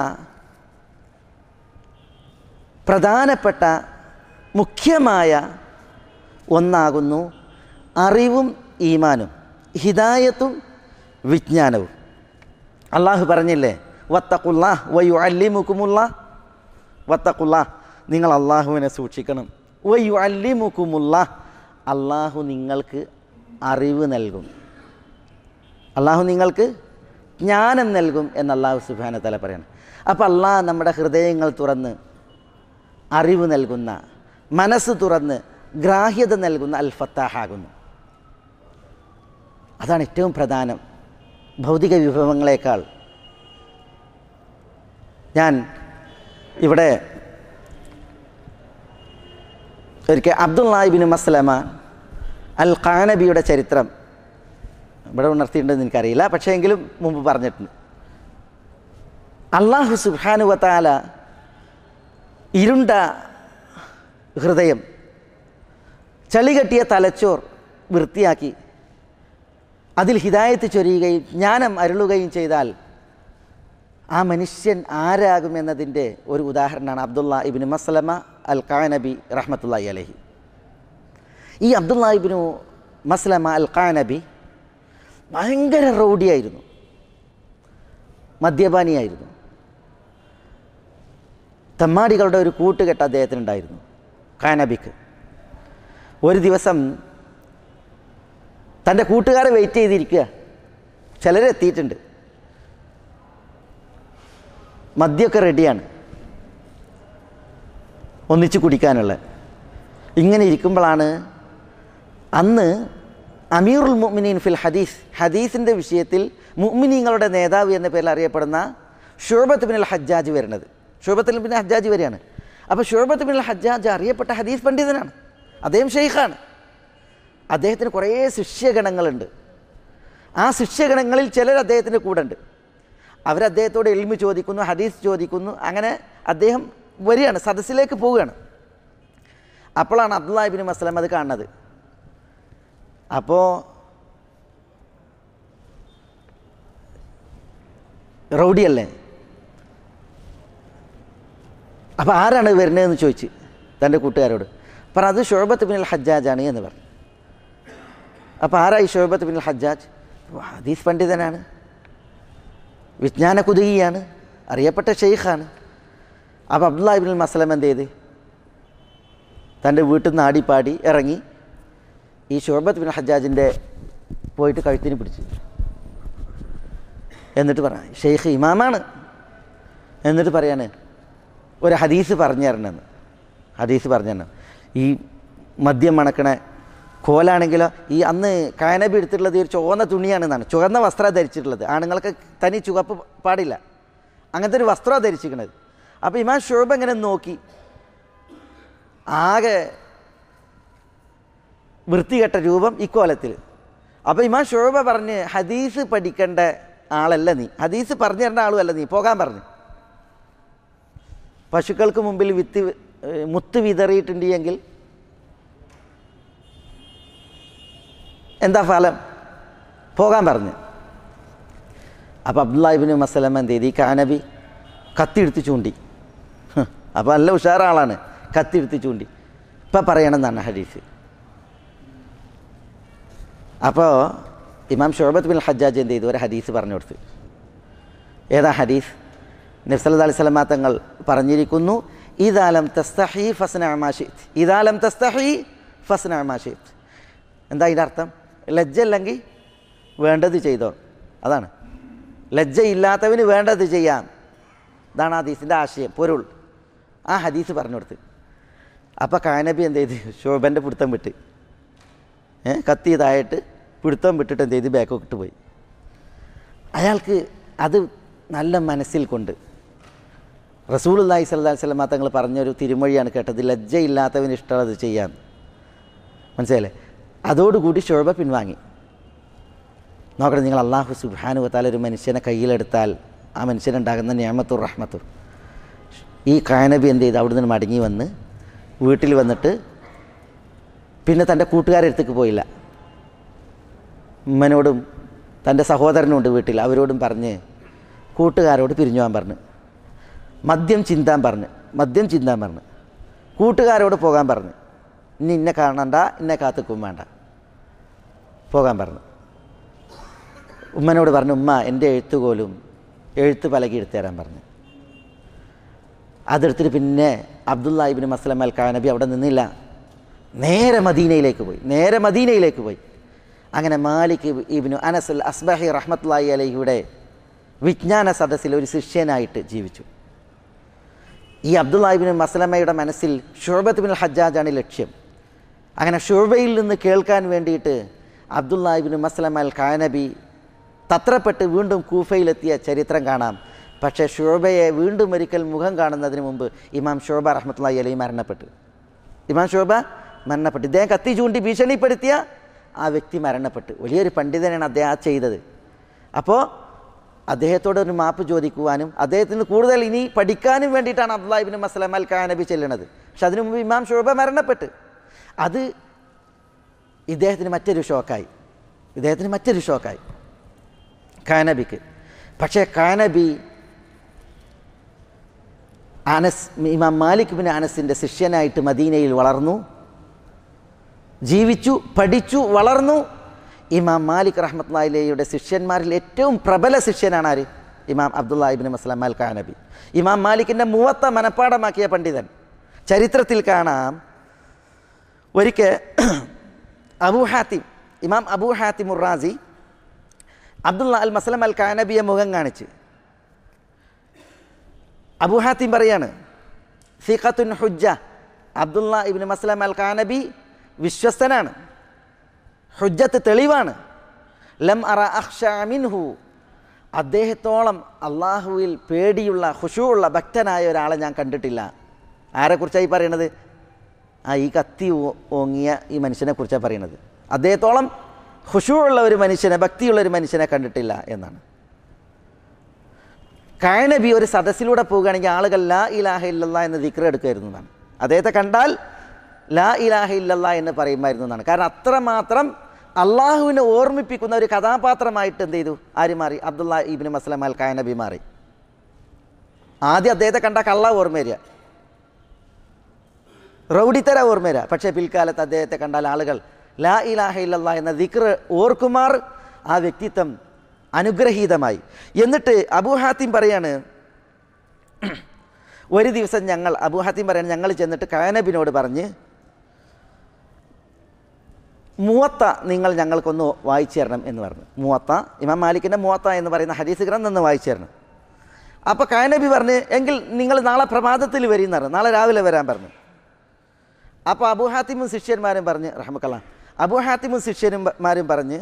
[SPEAKER 2] പ്രധാനപ്പെട്ട മുഖ്യമായ ഒന്നാകുന്നു അറിവും ഈമാനും, ഹിദായത്തും വിജ്ഞാനവും. അല്ലാഹു പറഞ്ഞില്ലേ, വത്തഖുല്ലാഹ് വയുഅല്ലിമുകുമുല്ലാഹ്, വത്തഖുല്ലാഹ്, നിങ്ങൾ അള്ളാഹുവിനെ സൂക്ഷിക്കണം. വയുഅല്ലിമുകുമുല്ലാഹ്, അള്ളാഹു നിങ്ങൾക്ക് അറിവ് നൽകും. അള്ളാഹു നിങ്ങൾക്ക് ജ്ഞാനം നൽകും എന്ന് അല്ലാഹു സുബ്ഹാനഹു വ തആല പറയണം. അപ്പോൾ അല്ലാഹ് നമ്മുടെ ഹൃദയങ്ങൾ തുറന്ന് അറിവ് നൽകുന്ന, മനസ്സ് തുറന്ന് ഗ്രാഹ്യത നൽകുന്ന അൽ ഫത്താഹാകുന്നു. അതാണ് ഏറ്റവും പ്രധാനം ഭൗതിക വിഭവങ്ങളെക്കാൾ. ഞാൻ ഇവിടെ ഒരിക്കൽ അബ്ദുല്ലാഹി ഇബ്നു മസ്ലമ അൽ ഖാനബിയുടെ ചരിത്രം ഇവിടെ ഉണർത്തിയിട്ടുണ്ടെന്ന് എനിക്കറിയില്ല, പക്ഷേ എങ്കിലും മുമ്പ് പറഞ്ഞിട്ടുണ്ട്. അല്ലാഹു സുബ്ഹാനഹു വ തആല ഇരുണ്ട ഹൃദയം, ചളികെട്ടിയ തലച്ചോർ വൃത്തിയാക്കി അതിൽ ഹിദായത്ത് ചൊരിയുകയും ജ്ഞാനം അരുളുകയും ചെയ്താൽ ആ മനുഷ്യൻ ആരാകുമെന്നതിൻ്റെ ഒരു ഉദാഹരണമാണ് Abdullah ibn Maslama al Qanabi റഹ്മത്തുള്ളാഹി അലൈഹി. ഈ Abdullah ibn Maslama al Qanabi ഭയങ്കര റൗഡിയായിരുന്നു, മദ്യപാനിയായിരുന്നു. തമ്മാടികളുടെ ഒരു കൂട്ടുകെട്ട് അദ്ദേഹത്തിനുണ്ടായിരുന്നു ഖാനബിക്ക്. ഒരു ദിവസം തൻ്റെ കൂട്ടുകാരെ വെയിറ്റ് ചെയ്തിരിക്കുക, ചിലരെത്തിയിട്ടുണ്ട്, മദ്യമൊക്കെ റെഡിയാണ് ഒന്നിച്ച് കുടിക്കാനുള്ള. ഇങ്ങനെ ഇരിക്കുമ്പോഴാണ് അന്ന് അമീറുൽ മുഅ്മിനീൻ ഫിൽ ഹദീസ്, ഹദീസിൻ്റെ വിഷയത്തിൽ മുഅ്മിനീങ്ങളുടെ നേതാവ് എന്ന പേരിൽ അറിയപ്പെടുന്ന ശുഅബത്ത് ബിനുൽ ഹജ്ജാജ് വരുന്നത്. ശുഅബത്ത് ബിൻ ഹജ്ജാജ് വരികയാണ്. അപ്പോൾ ശുഅബത്ത് ബിനുൽ ഹജ്ജാജ് അറിയപ്പെട്ട ഹദീസ് പണ്ഡിതനാണ്, അദ്ദേഹം ഷെയ്ഖാണ്. അദ്ദേഹത്തിന് കുറേ ശിഷ്യഗണങ്ങളുണ്ട്. ആ ശിഷ്യഗണങ്ങളിൽ ചിലർ അദ്ദേഹത്തിൻ്റെ കൂടെ ഉണ്ട്. അവരദ്ദേഹത്തോട് ഇൽമു ചോദിക്കുന്നു, ഹദീസ് ചോദിക്കുന്നു. അങ്ങനെ അദ്ദേഹം വരികയാണ്, സദസ്സിലേക്ക് പോവുകയാണ്. അപ്പോഴാണ് അബ്ദുല്ലാഹി ഇബ്നു മസ്ലമ അത് കാണുന്നത്. അപ്പോൾ റൗഡിയല്ലേ, അപ്പോൾ ആരാണ് വരുന്നതെന്ന് ചോദിച്ച് തൻ്റെ കൂട്ടുകാരോട്. അപ്പം അത് ശുഅബത്ത് ബിനുൽ ഹജ്ജാജാണ് എന്ന് പറഞ്ഞു. അപ്പോൾ ആരായി ശുഅബത്ത് ബിനുൽ ഹജ്ജാജ്? ഹദീസ് പണ്ഡിതനാണ്, വിജ്ഞാന കുതുകിയാണ്, അറിയപ്പെട്ട ഷെയ്ഖാണ്. അപ്പോൾ അബ്ദുല്ലാഹി ഇബ്നുൽ മസ്ലമ എന്ത് ചെയ്ത് തൻ്റെ വീട്ടിൽ നിന്ന് ആടിപ്പാടി ഇറങ്ങി ഈ ശുഅബത്ത് ബിനുൽ ഹജ്ജാജിൻ്റെ പോയിട്ട് കഴുത്തിന് പിടിച്ചു. എന്നിട്ട് പറ ഷെയ്ഖ് ഇമാമാണ്. എന്നിട്ട് പറയാണ് ഒരു ഹദീസ് പറഞ്ഞു തരണമെന്ന്. ഹദീസ് പറഞ്ഞു തരണം. ഈ മദ്യം മണക്കണ കോലാണെങ്കിലോ, ഈ അന്ന് ഖാനബി എടുത്തിട്ടുള്ളത് ഒരു ചുവന്ന തുണിയാണെന്നാണ്, ചുവന്ന വസ്ത്രം ധരിച്ചിട്ടുള്ളത്. ആണുങ്ങൾക്ക് തനി ചുവപ്പ് പാടില്ല, അങ്ങനത്തെ ഒരു വസ്ത്രം ധരിച്ചിരിക്കുന്നത്. അപ്പോൾ ഇമാം ശുഅബ ഇങ്ങനെ നോക്കി, ആകെ വൃത്തികെട്ട രൂപം ഇക്കോലത്തിൽ. അപ്പോൾ ഇമാം ശുഅബ പറഞ്ഞ് ഹദീസ് പഠിക്കേണ്ട ആളല്ല നീ, ഹദീസ് പറഞ്ഞു തരേണ്ട ആളുമല്ല നീ, പോകാൻ പറഞ്ഞു. പശുക്കൾക്ക് മുമ്പിൽ വിത്ത് മുത്ത് വിതറിയിട്ടുണ്ട് എങ്കിൽ എന്താ ഫലം? പോകാൻ പറഞ്ഞു. അപ്പോൾ അബ്ദുല്ലാഹി ഇബ്നു മസ്ലമ എന്ത് ചെയ്തു? ഈ ഖാനബി കത്തിയെടുത്ത് ചൂണ്ടി. അപ്പോൾ നല്ല ഉഷാറാളാണ്, കത്തിയെടുത്ത് ചൂണ്ടി. ഇപ്പം പറയണമെന്നാണ് ഹദീസ്. അപ്പോൾ ഇമാം ശുഅബത്ത് ബിൻ ഹജ്ജാജ് എന്ത് ചെയ്തു? ഒരു ഹദീസ് പറഞ്ഞു കൊടുത്ത്. ഏതാ ഹദീസ്? നബി സല്ലല്ലാഹു അലൈഹി വസല്ലം തങ്ങൾ പറഞ്ഞിരിക്കുന്നു, ഇദാ ലം തസ്തഹി ഫസ്ന മാ ശിഅ്ത, ഇദാ ലം തസ്തഹി ഫസ്ന മാ ശിഅ്ത. എന്താ ഇതിൻ്റെ അർത്ഥം? ലജ്ജ ഇല്ലെങ്കിൽ വേണ്ടത് ചെയ്തോ, അതാണ്. ലജ്ജയില്ലാത്തവന് വേണ്ടത് ചെയ്യാം, ഇതാണ് ഹദീസിൻ്റെ ആശയം, പൊരുൾ. ആ ഹദീസ് പറഞ്ഞു കൊടുത്ത്. അപ്പോൾ ഖാനബി എന്ത് ചെയ്ത്? ശുഅബൻ്റെ പിടുത്തം വിട്ട്, ഏഹ് കത്തിയതായിട്ട് പിടുത്തം വിട്ടിട്ട് എന്ത് ചെയ്ത്? ബാക്കോട്ട് പോയി. അയാൾക്ക് അത് നല്ല മനസ്സിൽ കൊണ്ട് റസൂലുള്ളാഹി സ്വല്ലല്ലാഹു അലൈഹി വസല്ലം തങ്ങൾ പറഞ്ഞൊരു തിരുമൊഴിയാണ് കേട്ടത്, ലജ്ജയില്ലാത്തവന് ഇഷ്ടമുള്ളത് ചെയ്യാൻ. മനസ്സിലായില്ലേ? അതോടുകൂടി ശുഅബ പിൻവാങ്ങി. നോക്കണം നിങ്ങൾ, അല്ലാഹു സുബ്ഹാനഹു വ തആല ഒരു മനുഷ്യനെ കയ്യിലെടുത്താൽ ആ മനുഷ്യനുണ്ടാകുന്ന നിഅമത്തുർ റഹ്മത്തുർ. ഈ ഖാനബി എന്ത് ചെയ്ത്? അവിടെ നിന്ന് മടങ്ങി വന്ന് വീട്ടിൽ വന്നിട്ട് പിന്നെ തൻ്റെ കൂട്ടുകാരുടെ അടുത്തേക്ക് പോയില്ല. ഉമ്മനോടും തൻ്റെ സഹോദരനുണ്ട് വീട്ടിൽ, അവരോടും പറഞ്ഞ് കൂട്ടുകാരോട് പിരിഞ്ഞു പോകാൻ പറഞ്ഞു. മദ്യം ചിന്താൻ പറഞ്ഞു, മദ്യം ചിന്താൻ പറഞ്ഞു. കൂട്ടുകാരോട് പോകാൻ പറഞ്ഞു, ഇനി ഇന്നെ കാണണ്ട, ഇന്നെ കാത്തുക്കും വേണ്ട, പോകാൻ പറഞ്ഞു. ഉമ്മനോട് പറഞ്ഞു, ഉമ്മ എൻ്റെ എഴുത്തുകോലും എഴുത്ത് പലകി എടുത്തു തരാൻ പറഞ്ഞു. അതെടുത്തിട്ട് പിന്നെ അബ്ദുല്ലാഹി ഇബ്നു മസ്ലമ അൽ ഖാനബി അവിടെ നിന്നില്ല, നേരെ മദീനയിലേക്ക് പോയി, നേരെ മദീനയിലേക്ക് പോയി. അങ്ങനെ മാലിക് ഇബ്നു അനസ് അൽ അസ്ബഹി റഹ്മത്തുള്ളാഹി അലൈഹിയുടെ വിജ്ഞാന സദസ്സിൽ ഒരു ശിഷ്യനായിട്ട് ജീവിച്ചു. ഈ അബ്ദുള്ള ഇബ്നു മസ്ലമയുടെ മനസ്സിൽ ശുഅബത്ത് ബിൻ ഹജ്ജാജാണ് ലക്ഷ്യം. അങ്ങനെ ശുഅബയിൽ നിന്ന് കേൾക്കാൻ വേണ്ടിയിട്ട് അബ്ദുള്ള ഇബ്നു മസ്ലമ അൽ ഖാനബി തത്രപ്പെട്ട് വീണ്ടും കൂഫയിലെത്തിയ ചരിത്രം കാണാം. പക്ഷേ ശുഅബയെ വീണ്ടും ഒരിക്കൽ മുഖം കാണുന്നതിന് മുമ്പ് ഇമാം ശുഅബ റഹ്മത്തുള്ളാഹി അലൈഹി മരണപ്പെട്ടു. ഇമാം ശുഅബ മരണപ്പെട്ടു. ഇദ്ദേഹം കത്തി ചൂണ്ടി ഭീഷണിപ്പെടുത്തിയ ആ വ്യക്തി മരണപ്പെട്ടു. വലിയൊരു പണ്ഡിതനാണ് അദ്ദേഹം ആ ചെയ്തത്. അപ്പോൾ അദ്ദേഹത്തോട് ഒരു മാപ്പ് ചോദിക്കുവാനും അദ്ദേഹത്തിന് കൂടുതൽ ഇനി പഠിക്കാനും വേണ്ടിയിട്ടാണ് അബ്ദുള്ള ഇബ്നു മസ്ലമ അൽ ഖാനബി ചെല്ലുന്നത്. പക്ഷെ അതിനു മുമ്പ് ഇമാം ശുഅബ മരണപ്പെട്ട്. അത് ഇദ്ദേഹത്തിന് മറ്റൊരു ഷോക്കായി ഇദ്ദേഹത്തിന് മറ്റൊരു ഷോക്കായി ഖാനബിക്ക്. പക്ഷേ ഖാനബി അനസ് ഇമാം മാലിക് ബിൻ അനസിൻ്റെ ശിഷ്യനായിട്ട് മദീനയിൽ വളർന്നു, ജീവിച്ചു, പഠിച്ചു, വളർന്നു. ഇമാം മാലിക് റഹ്മത്തുള്ളാഹി അലൈഹിയുടെ ശിഷ്യന്മാരിൽ ഏറ്റവും പ്രബല ശിഷ്യനാണ് ആര്? ഇമാം അബ്ദുള്ള ഇബ്നു മസ്ലമ അൽ ഖാനബി. ഇമാം മാലിക്കിൻ്റെ മുവത്ത മനപ്പാടമാക്കിയ പണ്ഡിതൻ. ചരിത്രത്തിൽ കാണാം, ഒരിക്കൽ അബൂ ഹാത്തിം ഇമാം അബൂ ഹാത്തിം ഉർ-റാസി അബ്ദുള്ള അൽ മസ്ലമ അൽ ഖാനബിയെ മുഖം കാണിച്ച് അബൂ ഹാത്തിം പറയാണ്, സിഖത്തുൻ ഹുജ്ജ, അബ്ദുള്ള ഇബ്നു മസ്ലമ അൽ ഖാനബി വിശ്വസ്തനാണ്, ഹുജ്ജത്ത് തെളിവാണ്. ലം അറ അഖ്ശഅ മിൻഹു, അദ്ദേഹത്തോളം അള്ളാഹുവിൽ പേടിയുള്ള ഖുശൂഉള്ള ഭക്തനായ ഒരാളെ ഞാൻ കണ്ടിട്ടില്ല. ആരെക്കുറിച്ചായി പറയണത്? ആ ഈ കത്തി ഓങ്ങിയ ഈ മനുഷ്യനെ കുറിച്ചാണ് പറയണത്. അദ്ദേഹത്തോളം ഖുശൂഉള്ള ഒരു മനുഷ്യനെ, ഭക്തിയുള്ള ഒരു മനുഷ്യനെ കണ്ടിട്ടില്ല എന്നാണ്. ഖാനബി ഒരു സദസ്സിലൂടെ പോവുകയാണെങ്കിൽ ആളുകൾ ലാ ഇലാഹ ഇല്ലല്ലാഹ് എന്ന് ദിക്ർ എടുക്കുമായിരുന്നു എന്നാണ്. അദ്ദേഹത്തെ കണ്ടാൽ ലാ ഇലാഹ ഇല്ലല്ലാഹ് എന്ന് പറയുമായിരുന്നു എന്നാണ്. കാരണം അത്രമാത്രം അള്ളാഹുവിനെ ഓർമ്മിപ്പിക്കുന്ന ഒരു കഥാപാത്രമായിട്ട് എന്ത് ചെയ്തു? ആര് മാറി? അബ്ദുള്ള ഇബ്നു മസ്ലമ അൽ ഖാനബി മാറി. ആദ്യം അദ്ദേഹത്തെ കണ്ട കള്ള ഓർമ്മ വരിക, റൗഡിത്തര ഓർമ്മ വരിക. പക്ഷേ പിൽക്കാലത്ത് അദ്ദേഹത്തെ കണ്ടാൽ ആളുകൾ ലാ ഇലാഹ ഇല്ലല്ലാഹ് എന്ന ദിക്ർ ഓർക്കുമാർ. ആ വ്യക്തിത്വം അനുഗ്രഹീതമായി. എന്നിട്ട് അബൂ ഹാത്തിം പറയാണ്, ഒരു ദിവസം ഞങ്ങൾ അബൂ ഹാത്തിം പറയാണ് ഞങ്ങൾ ചെന്നിട്ട് ഖാനബിനോട് പറഞ്ഞ്, മുവത്ത നിങ്ങൾ ഞങ്ങൾക്കൊന്ന് വായിച്ചു തരണം എന്ന് പറഞ്ഞു. മുവത്ത, ഇമാം മാലിക്കിൻ്റെ മുവത്ത എന്ന് പറയുന്ന ഹദീസ് ഗ്രന്ഥം ഒന്ന് വായിച്ചു തരണം. അപ്പോൾ ഖാനബി പറഞ്ഞ്, എങ്കിൽ നിങ്ങൾ നാളെ പ്രഭാതത്തിൽ വരും എന്ന് പറഞ്ഞു. നാളെ രാവിലെ വരാൻ പറഞ്ഞു. അപ്പോൾ അബൂ ഹാത്തിമും ശിഷ്യന്മാരും പറഞ്ഞ് റഹ്മക്കല്ലാഹ് അബൂ ഹാത്തിമും ശിഷ്യന്മാരും പറഞ്ഞ്,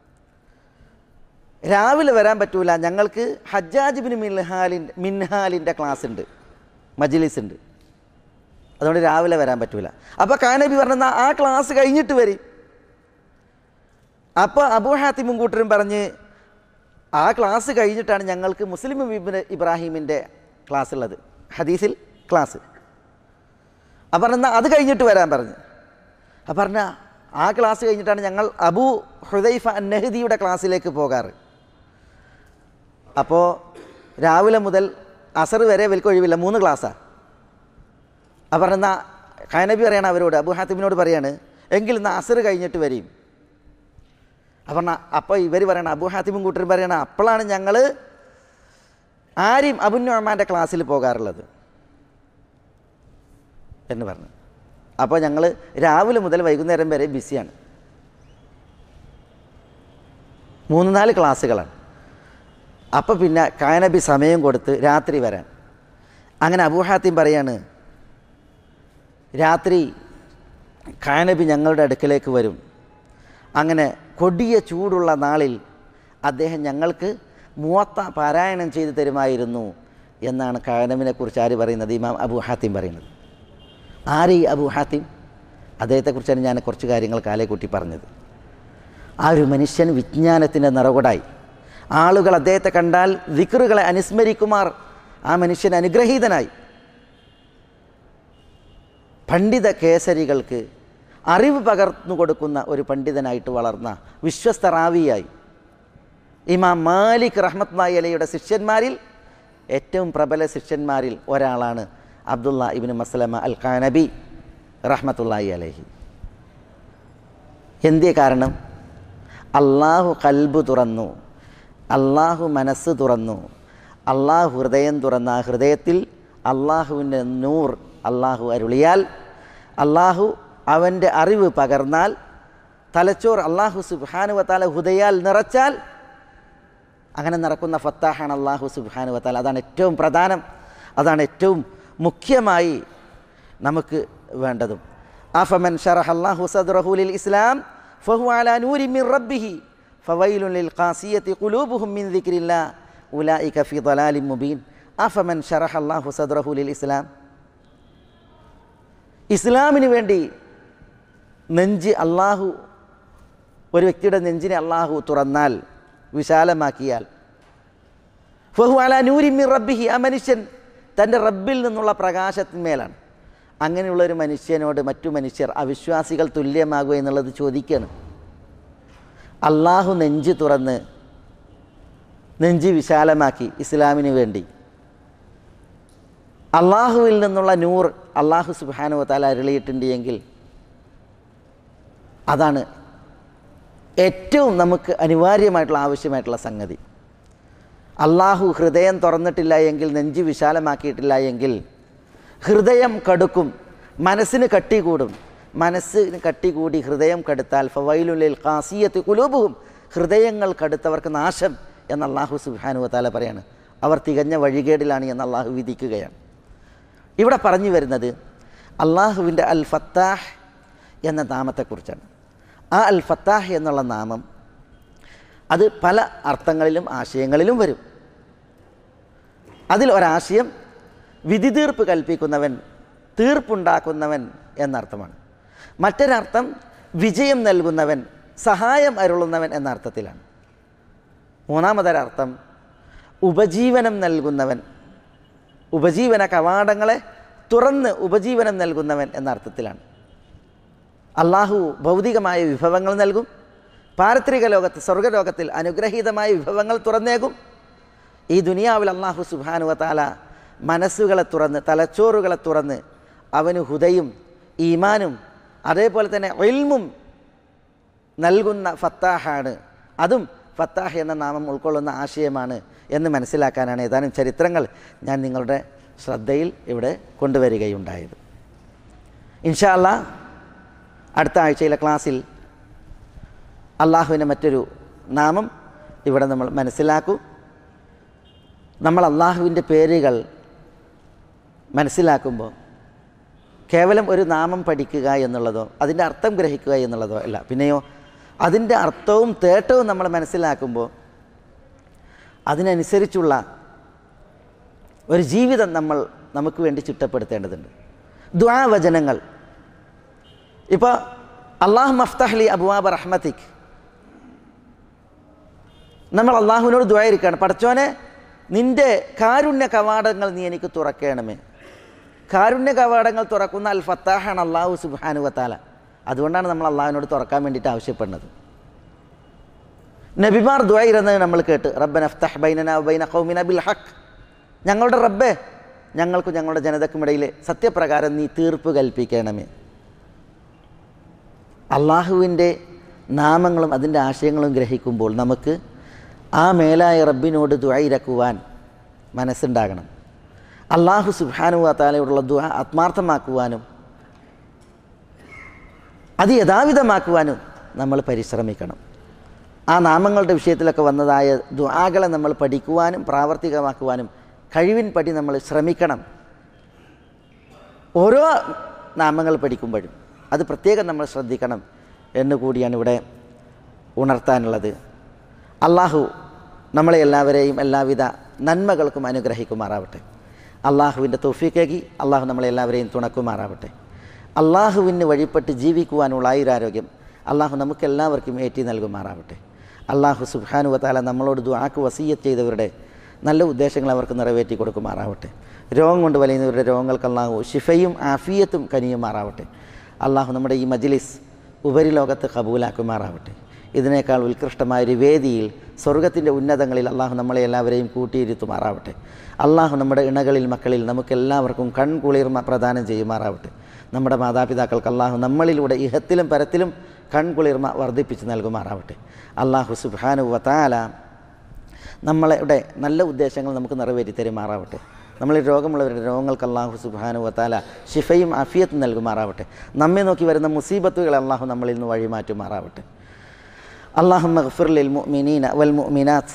[SPEAKER 2] രാവിലെ വരാൻ പറ്റൂല, ഞങ്ങൾക്ക് ഹജ്ജാജ് ബിൻ മിൻഹാലിൻ്റെ മിൻഹാലിൻ്റെ ക്ലാസ് ഉണ്ട്, മജ്ലിസ് ഉണ്ട്, അതുകൊണ്ട് രാവിലെ വരാൻ പറ്റൂല. അപ്പോൾ ഖാനബി പറഞ്ഞാൽ ആ ക്ലാസ് കഴിഞ്ഞിട്ട് വരും. അപ്പോൾ അബൂ ഹാത്തിമും കൂട്ടരും പറഞ്ഞ്, ആ ക്ലാസ് കഴിഞ്ഞിട്ടാണ് ഞങ്ങൾക്ക് മുസ്ലിം ഇബ്നു ഇബ്രാഹിമിൻ്റെ ക്ലാസ് ഉള്ളത്, ഹദീസിൽ ക്ലാസ്. അപ്പം പറഞ്ഞാൽ അത് കഴിഞ്ഞിട്ട് വരാൻ പറഞ്ഞു. അപ്പം പറഞ്ഞാൽ ആ ക്ലാസ് കഴിഞ്ഞിട്ടാണ് ഞങ്ങൾ അബൂ ഹുദൈഫ അൻ-നഹ്ദിയുടെ ക്ലാസ്സിലേക്ക് പോകാറ്. അപ്പോൾ രാവിലെ മുതൽ അസർ വരെ വലിക്ക് ഒഴിവില്ല, മൂന്ന് ക്ലാസ്സാണ്. അപ്പം പറഞ്ഞാൽ ഖാനബി പറയണം അവരോട്, അബൂ ഹാത്തിമിനോട് പറയാണ്, എങ്കിൽ ഇന്ന് അസർ കഴിഞ്ഞിട്ട് വരും. അപ്പം പറഞ്ഞാൽ അപ്പോൾ ഇവർ പറയണം, അബൂ ഹാത്തിമും കൂട്ടരും പറയണം, അപ്പോഴാണ് ഞങ്ങൾ ആരും അബു നുഅ്മാൻ്റെ ക്ലാസ്സിൽ പോകാറുള്ളത് എന്ന് പറഞ്ഞു. അപ്പോൾ ഞങ്ങൾ രാവിലെ മുതൽ വൈകുന്നേരം വരെ ബിസിയാണ്, മൂന്ന് നാല് ക്ലാസ്സുകളാണ്. അപ്പോൾ പിന്നെ ഖാനബി സമയം കൊടുത്ത് രാത്രി വരാൻ. അങ്ങനെ അബൂ ഹാത്തിം പറയാണ്, രാത്രി ഖാനബി ഞങ്ങളുടെ അടുക്കലേക്ക് വരും. അങ്ങനെ കൊടിയ ചൂടുള്ള നാളിൽ അദ്ദേഹം ഞങ്ങൾക്ക് മുവത്ത പാരായണം ചെയ്തു തരുമായിരുന്നു എന്നാണ് ഖാനബിനെ കുറിച്ച് ആര് പറയുന്നത്? ഇമാം അബൂ ഹാത്തിം പറയുന്നത്. ആര് ഈ അബൂ ഹാത്തിം? അദ്ദേഹത്തെക്കുറിച്ചാണ് ഞാൻ കുറച്ച് കാര്യങ്ങൾ കാലേക്കൂട്ടി പറഞ്ഞത്. ആ ഒരു മനുഷ്യൻ വിജ്ഞാനത്തിൻ്റെ നിറകുടായി. ആളുകൾ അദ്ദേഹത്തെ കണ്ടാൽ ദിക്റുകളെ അനുസ്മരിക്കുമാർ. ആ മനുഷ്യൻ അനുഗ്രഹീതനായി. പണ്ഡിത കേസരികൾക്ക് അറിവ് പകർന്നു കൊടുക്കുന്ന ഒരു പണ്ഡിതനായിട്ട് വളർന്ന വിശ്വസ്ത റാവിയായി. ഇമാം മാലിക് റഹ്മത്തുള്ളാഹി അലൈഹിയുടെ ശിഷ്യന്മാരിൽ ഏറ്റവും പ്രബല ശിഷ്യന്മാരിൽ ഒരാളാണ് Abdulla Ibnu Maslama al Qanabi റഹ്മത്തുള്ളാഹി അലൈഹി. എന്തേ കാരണം? അള്ളാഹു കൽബ് തുറന്നു, അള്ളാഹു മനസ്സ് തുറന്നു, അള്ളാഹു ഹൃദയം തുറന്ന ആ ഹൃദയത്തിൽ അള്ളാഹുവിൻ്റെ നൂർ അള്ളാഹു അരുളിയാൽ, അള്ളാഹു അവൻ്റെ അറിവ് പകർന്നാൽ, തലച്ചോർ അള്ളാഹു സുബ്ഹാനഹു വ തആല ഹുദയാൽ നിറച്ചാൽ, അങ്ങനെ നടക്കുന്ന ഫത്താഹാണ് അല്ലാഹു സുബ്ഹാനഹു വ തആല. അതാണ് ഏറ്റവും പ്രധാനം, അതാണ് ഏറ്റവും മുഖ്യമായി നമുക്ക് വേണ്ടതും. അഫമൻ ശറഹ അല്ലാഹു സദ്റഹു ലിൽ ഇസ്ലാം ഫഹുവ അലാ നൂരിൻ മിൻ റബ്ബിഹി ഫവൈലുൻ ലിൽ ഖാസിയത്തി ഖുലൂബുഹും മിൻ ദിക്രില്ലാഹ് ഉലൈക ഫീ ളലാലിൻ മുബീൻ. അഫമൻ ശറഹ അല്ലാഹു സദ്റഹു ലിൽ ഇസ്ലാം, ഇസ്ലാമിന് വേണ്ടി നെഞ്ച് അള്ളാഹു, ഒരു വ്യക്തിയുടെ നെഞ്ചിനെ അള്ളാഹു തുറന്നാൽ, വിശാലമാക്കിയാൽ, ഫഹു അലാ നൂരിൻ മിൻ റബ്ബിഹി, ആ മനുഷ്യൻ തൻ്റെ റബ്ബിൽ നിന്നുള്ള പ്രകാശത്തിന്മേലാണ്. അങ്ങനെയുള്ളൊരു മനുഷ്യനോട് മറ്റു മനുഷ്യർ അവിശ്വാസികൾ തുല്യമാകുക എന്നുള്ളത് ചോദിക്കുകയാണ്. അള്ളാഹു നെഞ്ച് തുറന്ന് നെഞ്ച് വിശാലമാക്കി ഇസ്ലാമിന് വേണ്ടി, അള്ളാഹുവിൽ നിന്നുള്ള നൂർ അള്ളാഹു സുബ്ഹാനഹു വ തആല അരുളിയിട്ടുണ്ട് എങ്കിൽ അതാണ് ഏറ്റവും നമുക്ക് അനിവാര്യമായിട്ടുള്ള ആവശ്യമായിട്ടുള്ള സംഗതി. അള്ളാഹു ഹൃദയം തുറന്നിട്ടില്ല എങ്കിൽ, നെഞ്ച് വിശാലമാക്കിയിട്ടില്ല എങ്കിൽ ഹൃദയം കടുക്കും, മനസ്സിന് കട്ടി കൂടും. മനസ്സിന് കട്ടി കൂടി ഹൃദയം കടുത്താൽ ഫവൈലുൻ ലിൽ ഖാസിയത്തി ഖുലൂബുഹും, ഹൃദയങ്ങൾ കടുത്തവർക്ക് നാശം എന്ന് അള്ളാഹു സുബ്ഹാനഹു വ തആല പറയാണ്. അവർ തികഞ്ഞ വഴികേടിലാണ് എന്ന് അള്ളാഹു വിധിക്കുകയാണ്. ഇവിടെ പറഞ്ഞു വരുന്നത് അള്ളാഹുവിൻ്റെ അൽ ഫത്താഹ് എന്ന നാമത്തെക്കുറിച്ചാണ്. ആ അൽ ഫത്താഹ് എന്നുള്ള നാമം അത് പല അർത്ഥങ്ങളിലും ആശയങ്ങളിലും വരും. അതിൽ ഒരാശയം വിധി തീർപ്പ് കൽപ്പിക്കുന്നവൻ, തീർപ്പുണ്ടാക്കുന്നവൻ എന്നർത്ഥമാണ്. മറ്റൊരർത്ഥം വിജയം നൽകുന്നവൻ, സഹായം അരുളുന്നവൻ എന്ന അർത്ഥത്തിലാണ്. മൂന്നാമതൊരർത്ഥം ഉപജീവനം നൽകുന്നവൻ, ഉപജീവന കവാടങ്ങളെ തുറന്ന് ഉപജീവനം നൽകുന്നവൻ എന്ന അർത്ഥത്തിലാണ്. അള്ളാഹു ഭൗതികമായ വിഭവങ്ങൾ നൽകും, പാരത്രിക ലോകത്ത് സ്വർഗ്ഗലോകത്തിൽ അനുഗ്രഹീതമായ വിഭവങ്ങൾ തുറന്നേകും. ഈ ദുനിയാവിൽ അള്ളാഹു സുബ്ഹാനഹു വ തആല മനസ്സുകളെ തുറന്ന്, തലച്ചോറുകളെ തുറന്ന് അവന് ഹുദയും ഈമാനും അതേപോലെ തന്നെ ഇൽമും നൽകുന്ന ഫത്താഹാണ്. അതും ഫത്താഹ് എന്ന നാമം ഉൾക്കൊള്ളുന്ന ആശയമാണ് എന്ന് മനസ്സിലാക്കാനാണ് ഏതാനും ചരിത്രങ്ങൾ ഞാൻ നിങ്ങളുടെ ശ്രദ്ധയിൽ ഇവിടെ കൊണ്ടുവരികയുണ്ടായത്. ഇൻഷാ അല്ലാഹ് അടുത്ത ആഴ്ചയിലെ ക്ലാസ്സിൽ അള്ളാഹുവിൻ്റെ മറ്റൊരു നാമം ഇവിടെ നമ്മൾ മനസ്സിലാക്കും. നമ്മൾ അള്ളാഹുവിൻ്റെ പേരുകൾ മനസ്സിലാക്കുമ്പോൾ കേവലം ഒരു നാമം പഠിക്കുക എന്നുള്ളതോ അതിൻ്റെ അർത്ഥം ഗ്രഹിക്കുക എന്നുള്ളതോ അല്ല, പിന്നെയോ അതിൻ്റെ അർത്ഥവും തേട്ടവും നമ്മൾ മനസ്സിലാക്കുമ്പോൾ അതിനനുസരിച്ചുള്ള ഒരു ജീവിതം നമ്മൾ നമുക്ക് വേണ്ടി ചിട്ടപ്പെടുത്തേണ്ടതുണ്ട്. ദുആ വചനങ്ങൾ, ഇപ്പോൾ അല്ലാഹു മഫ്തഹ് ലി അബ്വാബ റഹ്മതിക്, നമ്മൾ അള്ളാഹുവിനോട് ദുആ ഇരിക്കുകയാണ്, പടച്ചോനെ നിൻ്റെ കാരുണ്യ കവാടങ്ങൾ നീ എനിക്ക് തുറക്കണമേ. കാരുണ്യ കവാടങ്ങൾ തുറക്കുന്ന അൽ ഫത്താഹാണ് അള്ളാഹു സുബ്ഹാനഹു വ തആല. അതുകൊണ്ടാണ് നമ്മൾ അള്ളാഹുവിനോട് തുറക്കാൻ വേണ്ടിയിട്ട് ആവശ്യപ്പെടുന്നത്. നബിമാർ ദുആ ഇരുന്നത് നമ്മൾ കേട്ട്, റബ്ബന ഇഫ്തഹ് ബൈനനാ വബൈന ഖൗമിനാ ബിൽ ഹഖ്, ഞങ്ങളുടെ റബ്ബേ ഞങ്ങൾക്കും ഞങ്ങളുടെ ജനതയ്ക്കും ഇടയിൽ സത്യപ്രകാരം നീ തീർപ്പ് കൽപ്പിക്കണമേ. അള്ളാഹുവിൻ്റെ നാമങ്ങളും അതിൻ്റെ ആശയങ്ങളും ഗ്രഹിക്കുമ്പോൾ നമുക്ക് ആ മേലായ റബ്ബിനോട് ദുആ ഇരക്കുവാൻ മനസ്സുണ്ടാകണം. അള്ളാഹു സുബ്ഹാനഹു വ തആലയോടുള്ള ദുആ ആത്മാർത്ഥമാക്കുവാനും അത് യഥാവിധമാക്കുവാനും നമ്മൾ പരിശ്രമിക്കണം. ആ നാമങ്ങളുടെ വിഷയത്തിലൊക്കെ വന്നതായ ദുആകളെ നമ്മൾ പഠിക്കുവാനും പ്രാവർത്തികമാക്കുവാനും കഴിവിൻ പടി നമ്മൾ ശ്രമിക്കണം. ഓരോ നാമങ്ങൾ പഠിക്കുമ്പോഴും അത് പ്രത്യേകം നമ്മൾ ശ്രദ്ധിക്കണം എന്ന് കൂടിയാണ് ഇവിടെ ഉണർത്താനുള്ളത്. അള്ളാഹു നമ്മളെ എല്ലാവരെയും എല്ലാവിധ നന്മകൾക്കും അനുഗ്രഹിക്കുമാറാവട്ടെ. അള്ളാഹുവിൻ്റെ തൗഫീഖേകി അള്ളാഹു നമ്മളെല്ലാവരെയും തുണക്കുമാറാവട്ടെ. അള്ളാഹുവിന് വഴിപ്പെട്ട് ജീവിക്കുവാനുള്ള ആയുരാരോഗ്യം അള്ളാഹു നമുക്കെല്ലാവർക്കും ഏറ്റി നൽകുമാറാവട്ടെ. അള്ളാഹു സുബ്ഹാനഹു വ തആല നമ്മളോട് ദുആക്ക് വസിയ്യത്ത് ചെയ്തവരുടെ നല്ല ഉദ്ദേശങ്ങൾ അവർക്ക് നിറവേറ്റി കൊടുക്കുമാറാവട്ടെ. രോഗം കൊണ്ട് വലയുന്നവരുടെ രോഗങ്ങൾക്ക് അള്ളാഹു ശിഫയും ആഫിയത്തും കനിയുമാറാവട്ടെ. അള്ളാഹു നമ്മുടെ ഈ മജ്ലിസ് ഉപരിലോകത്ത് ഖബൂലാക്കുമാറാവട്ടെ. ഇതിനേക്കാൾ ഉത്കൃഷ്ടമായൊരു വേദിയിൽ സ്വർഗത്തിൻ്റെ ഉന്നതങ്ങളിൽ അള്ളാഹു നമ്മളെ എല്ലാവരെയും കൂട്ടിയിരുത്തുമാറാവട്ടെ. അള്ളാഹു നമ്മുടെ ഇണകളിൽ മക്കളിൽ നമുക്കെല്ലാവർക്കും കൺകുളിർമ പ്രദാനം ചെയ്യുമാറാവട്ടെ. നമ്മുടെ മാതാപിതാക്കൾക്ക് അള്ളാഹു നമ്മളിലൂടെ ഇഹത്തിലും പരത്തിലും കൺകുളിർമ വർദ്ധിപ്പിച്ച് നൽകുമാറാവട്ടെ. അള്ളാഹു സുബ്ഹാനഹു വ തആല നമ്മളുടെ നല്ല ഉദ്ദേശങ്ങൾ നമുക്ക് നിറവേറ്റി തരുമാറാവട്ടെ. നമ്മളിൽ രോഗമുള്ളവരുടെ രോഗങ്ങൾക്ക് അള്ളാഹു സുബ്ഹാനഹു വ തആല ശിഫയും ആഫിയത്തും നൽകുമാറാവട്ടെ. നമ്മെ നോക്കി വരുന്ന മുസീബത്തുകളെ അള്ളാഹു നമ്മളിൽ നിന്ന് വഴിമാറ്റുമാറാവട്ടെ. اللهم اغفر للمؤمنين والمؤمنات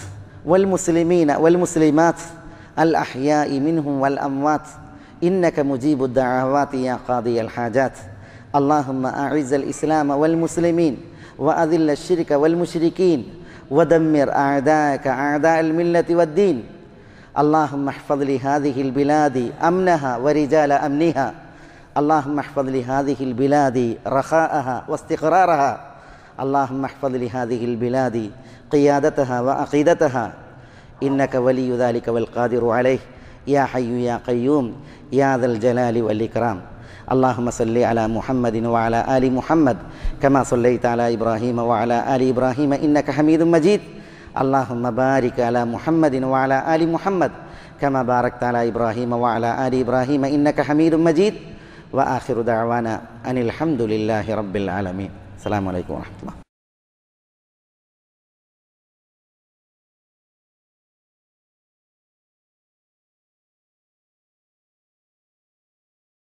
[SPEAKER 2] والمسلمين والمسلمات الأحياء منهم والأموات إنك مجيب الدعوات يا قاضي الحاجات. اللهم أعز الإسلام والمسلمين وأذل الشرك والمشركين ودمر أعداءك أعداء الملة والدين. اللهم احفظ لهذه البلاد أمنها ورجال أمنها. اللهم احفظ لهذه البلاد رخاءها واستقرارها. اللهم احفظ لهذه البلاد قيادتها وعقيدتها إنك ولي ذلك والقادر عليه يا حي يا قيوم يا ذا الجلال والإكرام. اللهم صل على محمد وعلى آل محمد كما صليت على إبراهيم وعلى آل إبراهيم إنك حميد مجيد. اللهم بارك على محمد وعلى آل محمد كما باركت على إبراهيم وعلى آل إبراهيم إنك حميد مجيد. وآخر دعوانا أن الحمد لله رب العالمين. السلام عليكم ورحمة الله.